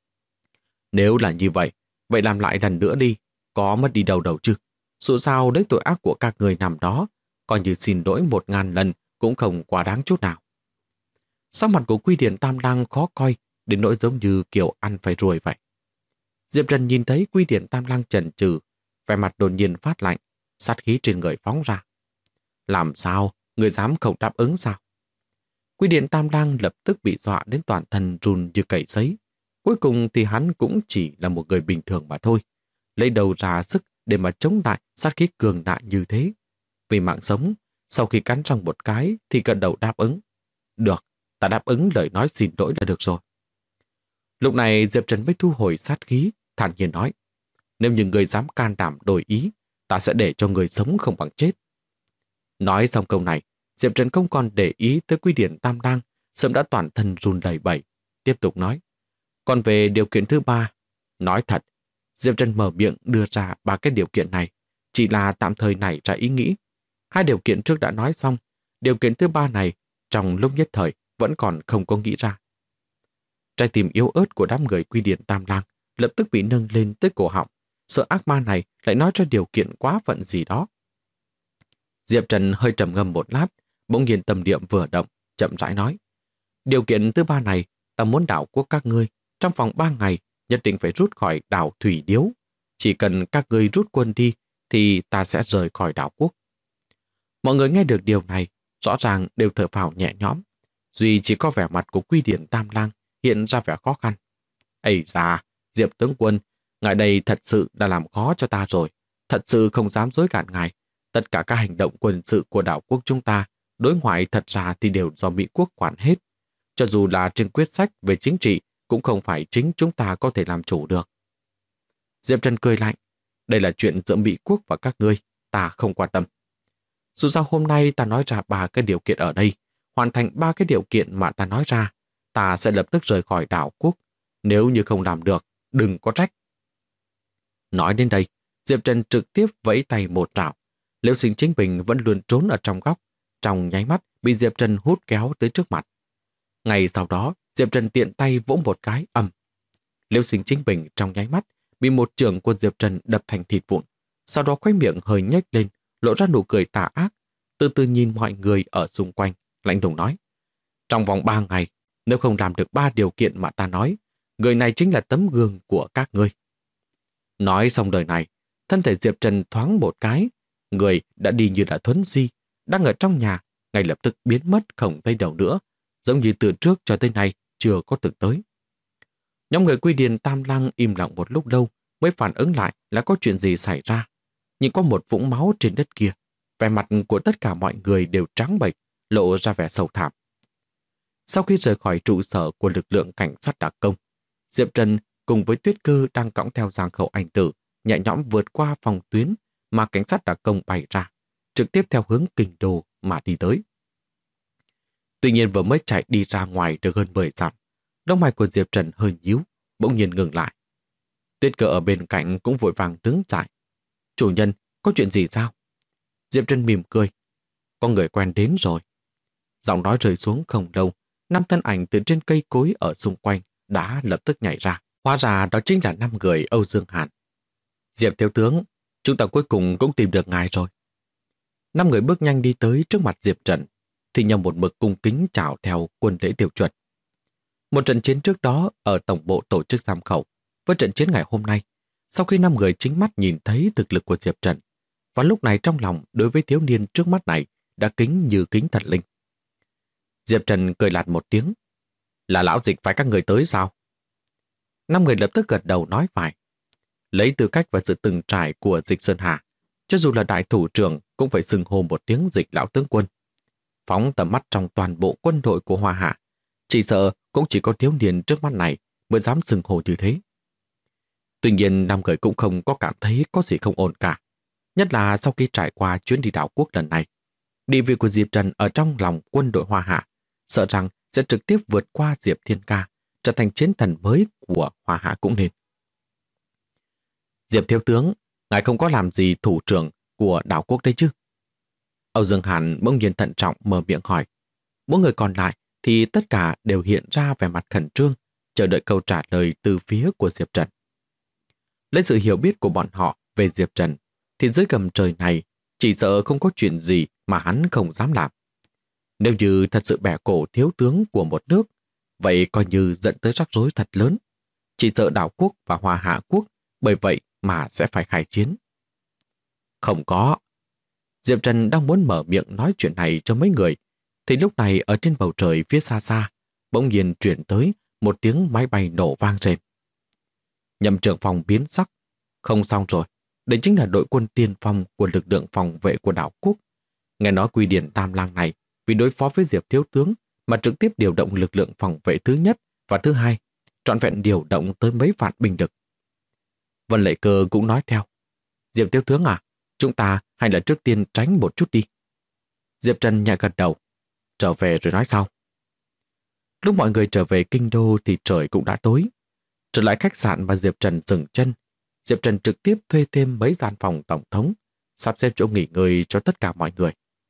Nếu là như vậy, vậy làm lại lần nữa đi, có mất đi đâu chứ. Dù sao đấy tội ác của các người nằm đó, coi như xin lỗi 1000 lần cũng không quá đáng chút nào. Sắc mặt của Quy Điển Tam Lang khó coi, đến nỗi giống như kiểu ăn phải ruồi vậy. Diệp Trần nhìn thấy Quy Điển Tam Lang chần chừ, vẻ mặt đột nhiên phát lạnh, sát khí trên người phóng ra. Làm sao? Người dám không đáp ứng sao? Quy Điển Tam Lang lập tức bị dọa đến toàn thân run như cầy sấy. Cuối cùng thì hắn cũng chỉ là một người bình thường mà thôi. Lấy đầu ra sức để mà chống lại sát khí cường đại như thế. Vì mạng sống, sau khi cắn răng một cái thì gật đầu đáp ứng. Được, ta đáp ứng lời nói xin lỗi là được rồi. Lúc này Diệp Trần mới thu hồi sát khí, thản nhiên nói. Nếu như người dám can đảm đổi ý, ta sẽ để cho người sống không bằng chết. Nói xong câu này, Diệp Trần không còn để ý tới Quy Điển Tam Lang, sớm đã toàn thân run lẩy bẩy, tiếp tục nói. Còn về điều kiện thứ ba, nói thật, Diệp Trần mở miệng đưa ra 3 cái điều kiện này, chỉ là tạm thời nảy ra ý nghĩ. 2 điều kiện trước đã nói xong, điều kiện thứ ba này, trong lúc nhất thời, vẫn còn không có nghĩ ra. Trái tim yếu ớt của đám người Quy Điển Tam Lang lập tức bị nâng lên tới cổ họng, sợ ác ma này lại nói ra điều kiện quá phận gì đó. Diệp Trần hơi trầm ngâm một lát, bỗng nhiên tâm niệm vừa động, chậm rãi nói. Điều kiện thứ ba này, ta muốn đảo quốc các ngươi, trong vòng 3 ngày, nhất định phải rút khỏi đảo Thủy Điếu. Chỉ cần các ngươi rút quân đi, thì ta sẽ rời khỏi đảo quốc. Mọi người nghe được điều này, rõ ràng đều thở phào nhẹ nhõm. Duy chỉ có vẻ mặt của Quy Điển Tam Lang hiện ra vẻ khó khăn. Ây da, Diệp tướng quân, ngài đây thật sự đã làm khó cho ta rồi. Thật sự không dám dối gạt ngài. Tất cả các hành động quân sự của đảo quốc chúng ta, đối ngoại thật ra thì đều do Mỹ quốc quản hết. Cho dù là trên quyết sách về chính trị, cũng không phải chính chúng ta có thể làm chủ được. Diệp Trần cười lạnh. Đây là chuyện giữa Mỹ quốc và các ngươi, ta không quan tâm. Dù sao hôm nay ta nói ra 3 cái điều kiện ở đây, hoàn thành 3 cái điều kiện mà ta nói ra, ta sẽ lập tức rời khỏi đảo quốc. Nếu như không làm được, đừng có trách. Nói đến đây, Diệp Trần trực tiếp vẫy tay một trảo. Liễu Sinh Chính Bình vẫn luôn trốn ở trong góc, trong nháy mắt bị Diệp Trần hút kéo tới trước mặt. Ngay sau đó, Diệp Trần tiện tay vỗ một cái ầm. Liễu Sinh Chính Bình trong nháy mắt bị một chưởng của Diệp Trần đập thành thịt vụn, sau đó khóe miệng hơi nhếch lên, lộ ra nụ cười tà ác, từ từ nhìn mọi người ở xung quanh, lạnh lùng nói. Trong vòng 3 ngày, nếu không làm được 3 điều kiện mà ta nói, người này chính là tấm gương của các ngươi. Nói xong lời này, thân thể Diệp Trần thoáng một cái, người đã đi như là thuấn di, đang ở trong nhà, ngay lập tức biến mất không thấy đâu nữa, giống như từ trước cho tới nay chưa có từng tới. Nhóm người Quy Điển Tam Lang im lặng một lúc lâu mới phản ứng lại là có chuyện gì xảy ra. Nhìn có một vũng máu trên đất kia, vẻ mặt của tất cả mọi người đều trắng bệch, lộ ra vẻ sầu thảm. Sau khi rời khỏi trụ sở của lực lượng cảnh sát đặc công, Diệp Trần cùng với Tuyết Cơ đang cõng theo Giang Khẩu Anh Tử, nhẹ nhõm vượt qua phòng tuyến mà cảnh sát đặc công bày ra, trực tiếp theo hướng Kinh Đô mà đi tới. Tuy nhiên vừa mới chạy đi ra ngoài được hơn 10 dặm, lông mày của Diệp Trần hơi nhíu, bỗng nhiên ngừng lại. Tuyết Cơ ở bên cạnh cũng vội vàng đứng dậy. Chủ nhân, có chuyện gì sao? Diệp Trần mỉm cười. Có người quen đến rồi. Giọng nói rơi xuống không lâu, 5 thân ảnh từ trên cây cối ở xung quanh đã lập tức nhảy ra. Hóa ra đó chính là 5 người Âu Dương Hàn. Diệp thiếu tướng, chúng ta cuối cùng cũng tìm được ngài rồi. 5 người bước nhanh đi tới trước mặt Diệp Trần, thì nhằm một mực cung kính chào theo quân lễ tiêu chuẩn. Một trận chiến trước đó ở tổng bộ tổ chức giam khẩu, với trận chiến ngày hôm nay, sau khi 5 người chính mắt nhìn thấy thực lực của Diệp Trần, và lúc này trong lòng đối với thiếu niên trước mắt này đã kính như kính thần linh. Diệp Trần cười lạt một tiếng. Là lão Dịch phải các người tới sao? 5 người lập tức gật đầu nói phải. Lấy tư cách và sự từng trải của Dịch Sơn Hà, cho dù là đại thủ trưởng cũng phải xưng hô một tiếng Dịch lão tướng quân. Phóng tầm mắt trong toàn bộ quân đội của Hoa Hạ, chỉ sợ cũng chỉ có thiếu niên trước mắt này mới dám xưng hô như thế. Tuy nhiên 5 người cũng không có cảm thấy có gì không ổn cả. Nhất là sau khi trải qua chuyến đi đảo quốc lần này, địa vị của Diệp Trần ở trong lòng quân đội Hoa Hạ sợ rằng sẽ trực tiếp vượt qua Diệp Thiên Ca, trở thành chiến thần mới của Hoa Hạ cũng nên. Diệp thiếu tướng, ngài không có làm gì thủ trưởng của đảo quốc đấy chứ? Âu Dương Hàn bỗng nhiên thận trọng mở miệng hỏi. Mỗi người còn lại thì tất cả đều hiện ra vẻ mặt khẩn trương, chờ đợi câu trả lời từ phía của Diệp Trần. Lấy sự hiểu biết của bọn họ về Diệp Trần, thì dưới gầm trời này chỉ sợ không có chuyện gì mà hắn không dám làm. Nếu như thật sự bẻ cổ thiếu tướng của một nước, vậy coi như dẫn tới rắc rối thật lớn. Chỉ sợ đảo quốc và Hoa Hạ quốc bởi vậy mà sẽ phải khai chiến. Không có. Diệp Trần đang muốn mở miệng nói chuyện này cho mấy người, thì lúc này ở trên bầu trời phía xa xa, bỗng nhiên chuyển tới một tiếng máy bay nổ vang rền. Nhậm trưởng phòng biến sắc. Không xong rồi, đây chính là đội quân tiên phong của lực lượng phòng vệ của đảo quốc. Nghe nói Quy Điển Tam Lang này vì đối phó với Diệp thiếu tướng mà trực tiếp điều động lực lượng phòng vệ thứ nhất và thứ hai, trọn vẹn điều động tới mấy vạn binh lực. Vân Lệ Cơ cũng nói theo. Diệp thiếu tướng à, chúng ta hay là trước tiên tránh một chút đi. Diệp Trần nhẹ gật đầu. Trở về rồi nói sau. Lúc mọi người trở về kinh đô thì trời cũng đã tối. Trở lại khách sạn và Diệp Trần dừng chân, Diệp Trần trực tiếp thuê thêm mấy gian phòng tổng thống, sắp xếp chỗ nghỉ ngơi cho tất cả mọi người.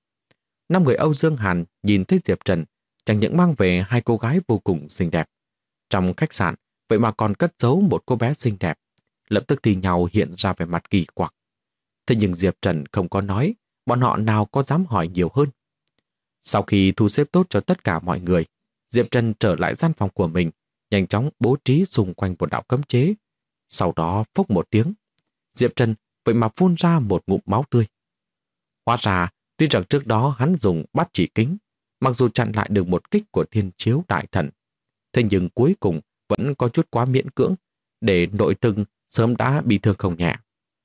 5 người Âu Dương Hàn nhìn thấy Diệp Trần chẳng những mang về 2 cô gái vô cùng xinh đẹp. Trong khách sạn, vậy mà còn cất giấu một cô bé xinh đẹp, lập tức thì nhau hiện ra vẻ mặt kỳ quặc. Thế nhưng Diệp Trần không có nói, bọn họ nào có dám hỏi nhiều hơn. Sau khi thu xếp tốt cho tất cả mọi người, Diệp Trần trở lại gian phòng của mình, nhanh chóng bố trí xung quanh một đạo cấm chế. Sau đó phốc một tiếng, Diệp Trần vậy mà phun ra một ngụm máu tươi. Hóa ra, tuy rằng trước đó hắn dùng bát chỉ kính, mặc dù chặn lại được một kích của Thiên Chiếu Đại Thần, thế nhưng cuối cùng vẫn có chút quá miễn cưỡng, để nội tưng sớm đã bị thương không nhẹ.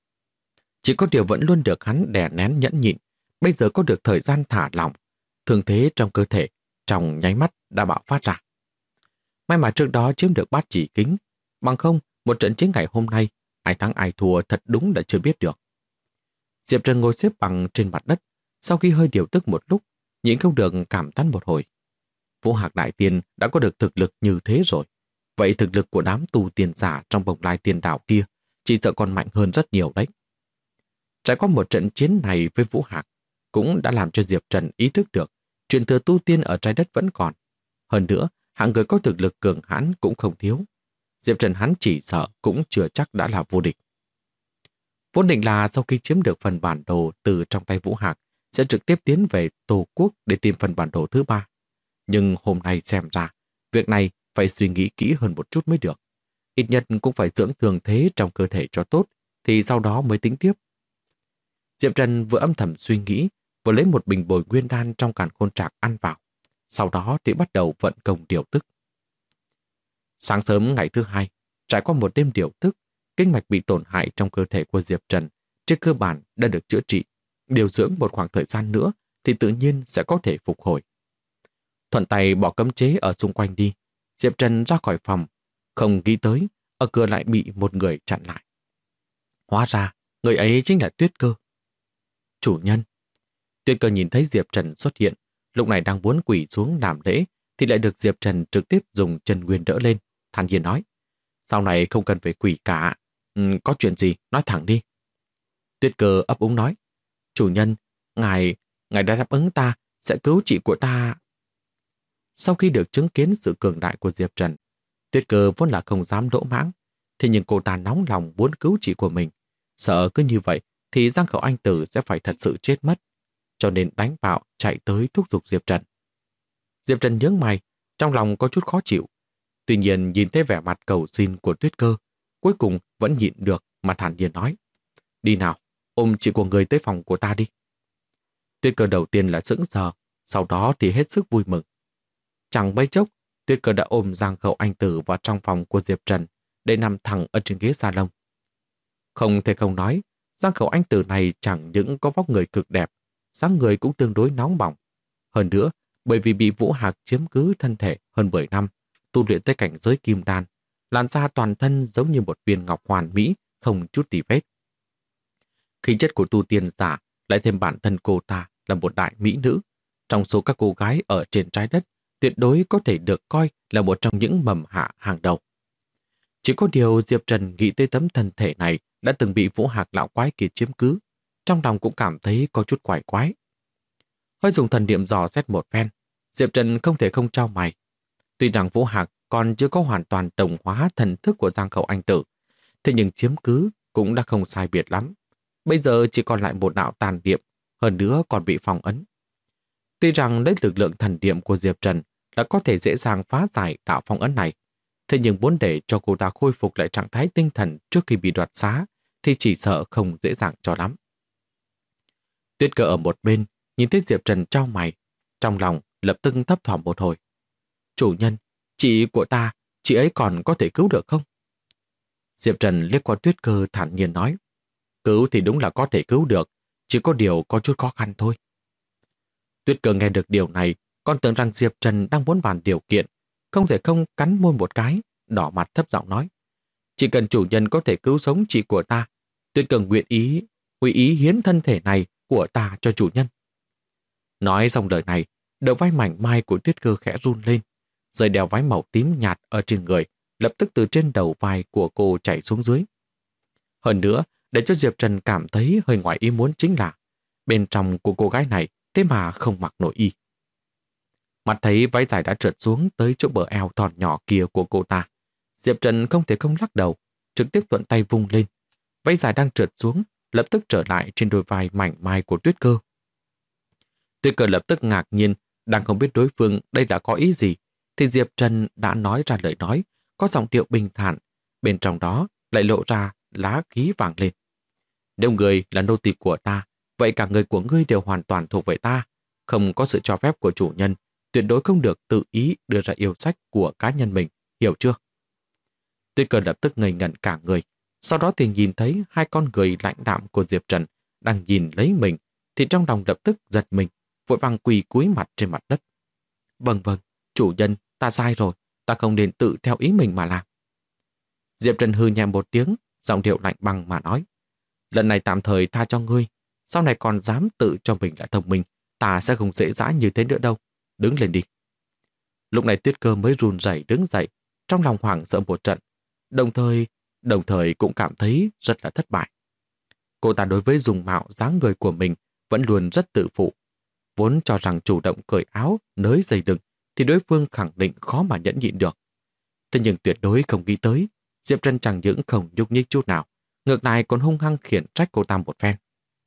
Chỉ có điều vẫn luôn được hắn đè nén nhẫn nhịn, bây giờ có được thời gian thả lỏng, thương thế trong cơ thể trong nháy mắt đã bạo phát ra. May mà trước đó chiếm được bát chỉ kính, bằng không một trận chiến ngày hôm nay ai thắng ai thua thật đúng đã chưa biết được. Diệp Trần ngồi xếp bằng trên mặt đất, sau khi hơi điều tức một lúc, nhịn không được cảm thán một hồi. Vũ Hạc Đại Tiên đã có được thực lực như thế rồi, vậy thực lực của đám tu tiên giả trong Bồng Lai Tiên Đảo kia chỉ sợ còn mạnh hơn rất nhiều đấy. Trải qua một trận chiến này với Vũ Hạc, cũng đã làm cho Diệp Trần ý thức được truyền thừa tu tiên ở trái đất vẫn còn. Hơn nữa, hạng người có thực lực cường hãn cũng không thiếu. Diệp Trần hắn chỉ sợ cũng chưa chắc đã là vô địch. Vốn định là sau khi chiếm được phần bản đồ từ trong tay Vũ Hạc, sẽ trực tiếp tiến về Tô Quốc để tìm phần bản đồ thứ 3. Nhưng hôm nay xem ra, việc này phải suy nghĩ kỹ hơn một chút mới được. Ít nhất cũng phải dưỡng thương thế trong cơ thể cho tốt, thì sau đó mới tính tiếp. Diệp Trần vừa âm thầm suy nghĩ, vừa lấy một bình bồi nguyên đan trong càn khôn trạc ăn vào. Sau đó thì bắt đầu vận công điều tức. Sáng sớm ngày thứ 2, trải qua một đêm điều tức, kinh mạch bị tổn hại trong cơ thể của Diệp Trần trên cơ bản đã được chữa trị. Điều dưỡng một khoảng thời gian nữa thì tự nhiên sẽ có thể phục hồi. Thuận tay bỏ cấm chế ở xung quanh đi, Diệp Trần ra khỏi phòng, không nghĩ tới, ở cửa lại bị một người chặn lại. Hóa ra, người ấy chính là Tuyết Cơ. Chủ nhân. Tuyết Cơ nhìn thấy Diệp Trần xuất hiện, lúc này đang muốn quỳ xuống làm lễ, thì lại được Diệp Trần trực tiếp dùng chân nguyên đỡ lên, thản nhiên nói. Sau này không cần phải quỳ cả, có chuyện gì, nói thẳng đi. Tuyết Cơ ấp úng nói. Chủ nhân, ngài đã đáp ứng ta, sẽ cứu chị của ta. Sau khi được chứng kiến sự cường đại của Diệp Trần, Tuyết Cơ vốn là không dám lỗ mãng, thế nhưng cô ta nóng lòng muốn cứu chị của mình. Sợ cứ như vậy thì Giang Khẩu Anh Tử sẽ phải thật sự chết mất, cho nên đánh bạo chạy tới thúc giục Diệp Trần. Diệp Trần nhướng mày, trong lòng có chút khó chịu. Tuy nhiên nhìn thấy vẻ mặt cầu xin của Tuyết Cơ, cuối cùng vẫn nhịn được mà thản nhiên nói. Đi nào, ôm chị của người tới phòng của ta đi. Tuyết Cơ đầu tiên là sững sờ, sau đó thì hết sức vui mừng. Chẳng mấy chốc, Tuyết Cơ đã ôm Giang Khẩu Anh Tử vào trong phòng của Diệp Trần để nằm thẳng ở trên ghế salon. Không thể không nói, Giang Khẩu Anh Tử này chẳng những có vóc người cực đẹp, dáng người cũng tương đối nóng bỏng. Hơn nữa, bởi vì bị Vũ Hạc chiếm cứ thân thể hơn 10 năm, tu luyện tới cảnh giới kim đan, làn da toàn thân giống như một viên ngọc hoàn mỹ, không chút tì vết. Khí chất của tu tiên giả lại thêm bản thân cô ta là một đại mỹ nữ. Trong số các cô gái ở trên trái đất, tuyệt đối có thể được coi là một trong những mầm hạ hàng đầu. Chỉ có điều Diệp Trần nghĩ tới tấm thân thể này đã từng bị Vũ Hạc lão quái kia chiếm cứ, trong lòng cũng cảm thấy có chút quái quái. Hơi dùng thần niệm dò xét một phen, Diệp Trần không thể không trao mày. Tuy rằng Vũ Hạc còn chưa có hoàn toàn đồng hóa thần thức của Giang Khẩu Anh Tử, thế nhưng chiếm cứ cũng đã không sai biệt lắm. Bây giờ chỉ còn lại một đạo tàn niệm, hơn nữa còn bị phong ấn. Tuy rằng lấy lực lượng thần niệm của Diệp Trần là có thể dễ dàng phá giải đạo phong ấn này, thế nhưng muốn để cho cô ta khôi phục lại trạng thái tinh thần trước khi bị đoạt xá thì chỉ sợ không dễ dàng cho lắm. Tuyết Cơ ở một bên nhìn thấy Diệp Trần trao mày, trong lòng lập tức thấp thỏm một hồi. Chủ nhân, chị của ta, chị ấy còn có thể cứu được không? Diệp Trần liếc qua Tuyết Cơ thản nhiên nói. Cứu thì đúng là có thể cứu được, chỉ có điều có chút khó khăn thôi. Tuyết Cơ nghe được điều này, còn tưởng rằng Diệp Trần đang muốn bàn điều kiện, không thể không cắn môi một cái, đỏ mặt thấp giọng nói. Chỉ cần chủ nhân có thể cứu sống chị của ta, Tuyết Cơ nguyện ý hiến thân thể này của ta cho chủ nhân. Nói xong lời này, đầu vai mảnh mai của Tuyết Cơ khẽ run lên, dây đeo váy màu tím nhạt ở trên người lập tức từ trên đầu vai của cô chảy xuống dưới. Hơn nữa, để cho Diệp Trần cảm thấy hơi ngoài ý muốn chính là bên trong của cô gái này thế mà không mặc nội y. Mặt thấy váy dài đã trượt xuống tới chỗ bờ eo thon nhỏ kia của cô ta, Diệp Trần không thể không lắc đầu, trực tiếp thuận tay vung lên. Váy dài đang trượt xuống, lập tức trở lại trên đôi vai mảnh mai của Tuyết Cơ. Tuyết Cơ lập tức ngạc nhiên, đang không biết đối phương đây đã có ý gì, thì Diệp Trần đã nói ra lời nói, có giọng điệu bình thản, bên trong đó lại lộ ra lá khí vàng lên. Nếu người là nô tỳ của ta, vậy cả người của ngươi đều hoàn toàn thuộc về ta, không có sự cho phép của chủ nhân, tuyệt đối không được tự ý đưa ra yêu sách của cá nhân mình, hiểu chưa? Tuyết Cơ lập tức ngây ngẩn cả người, sau đó thì nhìn thấy hai con người lãnh đạm của Diệp Trần đang nhìn lấy mình, thì trong lòng lập tức giật mình, vội vàng quỳ cúi mặt trên mặt đất. Vâng, chủ nhân, ta sai rồi, ta không nên tự theo ý mình mà làm. Diệp Trần hừ nhẹ một tiếng, giọng điệu lạnh băng mà nói. Lần này tạm thời tha cho ngươi, sau này còn dám tự cho mình là thông minh, ta sẽ không dễ dãi như thế nữa đâu. Đứng lên đi. Lúc này Tuyết Cơ mới run rẩy đứng dậy, trong lòng hoảng sợ một trận, đồng thời cũng cảm thấy rất là thất bại. Cô ta đối với dùng mạo dáng người của mình vẫn luôn rất tự phụ, vốn cho rằng chủ động cởi áo, nới dây đừng thì đối phương khẳng định khó mà nhẫn nhịn được. Thế nhưng tuyệt đối không nghĩ tới, Diệp Trần chẳng những không nhúc nhích chút nào, ngược lại còn hung hăng khiển trách cô ta một phen.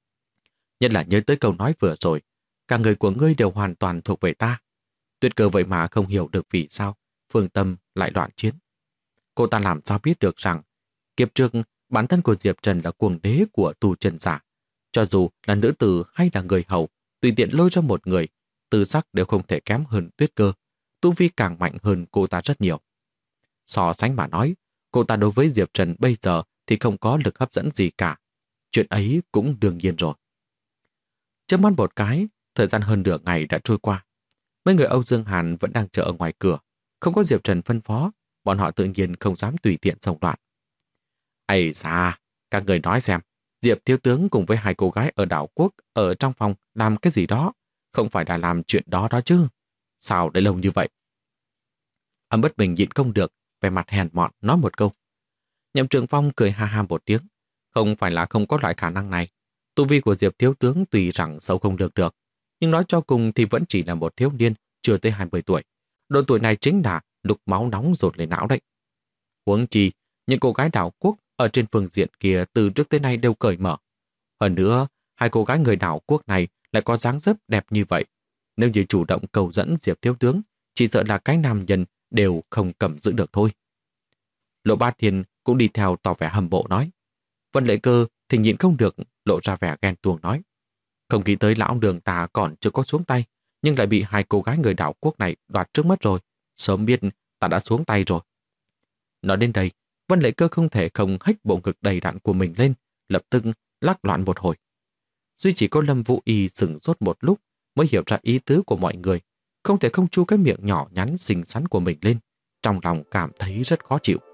Nhất là nhớ tới câu nói vừa rồi, cả người của ngươi đều hoàn toàn thuộc về ta. Tuyết Cơ vậy mà không hiểu được vì sao Phương Tâm lại loạn chiến. Cô ta làm sao biết được rằng kiếp trước bản thân của Diệp Trần là cuồng đế của tu chân giả. Cho dù là nữ tử hay là người hầu, tùy tiện lôi ra một người, tư sắc đều không thể kém hơn Tuyết Cơ, tu vi càng mạnh hơn cô ta rất nhiều. So sánh mà nói, cô ta đối với Diệp Trần bây giờ thì không có lực hấp dẫn gì cả. Chuyện ấy cũng đương nhiên rồi. Chớp mắt một cái, thời gian hơn nửa ngày đã trôi qua. Mấy người Âu Dương Hàn vẫn đang chờ ở ngoài cửa. Không có Diệp Trần phân phó, bọn họ tự nhiên không dám tùy tiện xông loạn. Ây da, các người nói xem, Diệp thiếu tướng cùng với hai cô gái ở đảo quốc ở trong phòng làm cái gì đó, không phải là làm chuyện đó đó chứ. Sao để lâu như vậy? Âm Bất Bình nhịn không được, vẻ mặt hèn mọn nói một câu. Nhậm Trường Phong cười ha ha một tiếng. Không phải là không có loại khả năng này. Tu vi của Diệp thiếu tướng tuy rằng sâu không lường được, nhưng nói cho cùng thì vẫn chỉ là một thiếu niên chưa tới 20 tuổi. Độ tuổi này chính là lúc máu nóng dồn lên não đấy. Huống chi, những cô gái đảo quốc ở trên phương diện kia từ trước tới nay đều cởi mở. Hơn nữa, hai cô gái người đảo quốc này lại có dáng dấp đẹp như vậy. Nếu như chủ động cầu dẫn Diệp thiếu tướng, chỉ sợ là cái nam nhân đều không cầm giữ được thôi. Lộ Ba Thiên cũng đi theo tỏ vẻ hâm mộ nói. Vân Lệ Cơ thì nhịn không được, lộ ra vẻ ghen tuông nói. Không nghĩ tới lão Đường ta còn chưa có xuống tay, nhưng lại bị hai cô gái người đảo quốc này đoạt trước mất rồi. Sớm biết ta đã xuống tay rồi. Nói đến đây, Vân Lệ Cơ không thể không hếch bộ ngực đầy đặn của mình lên, lập tức lắc loạn một hồi. Duy chỉ có Lâm Vũ Y sững sốt một lúc mới hiểu ra ý tứ của mọi người, không thể không chu cái miệng nhỏ nhắn xinh xắn của mình lên, trong lòng cảm thấy rất khó chịu.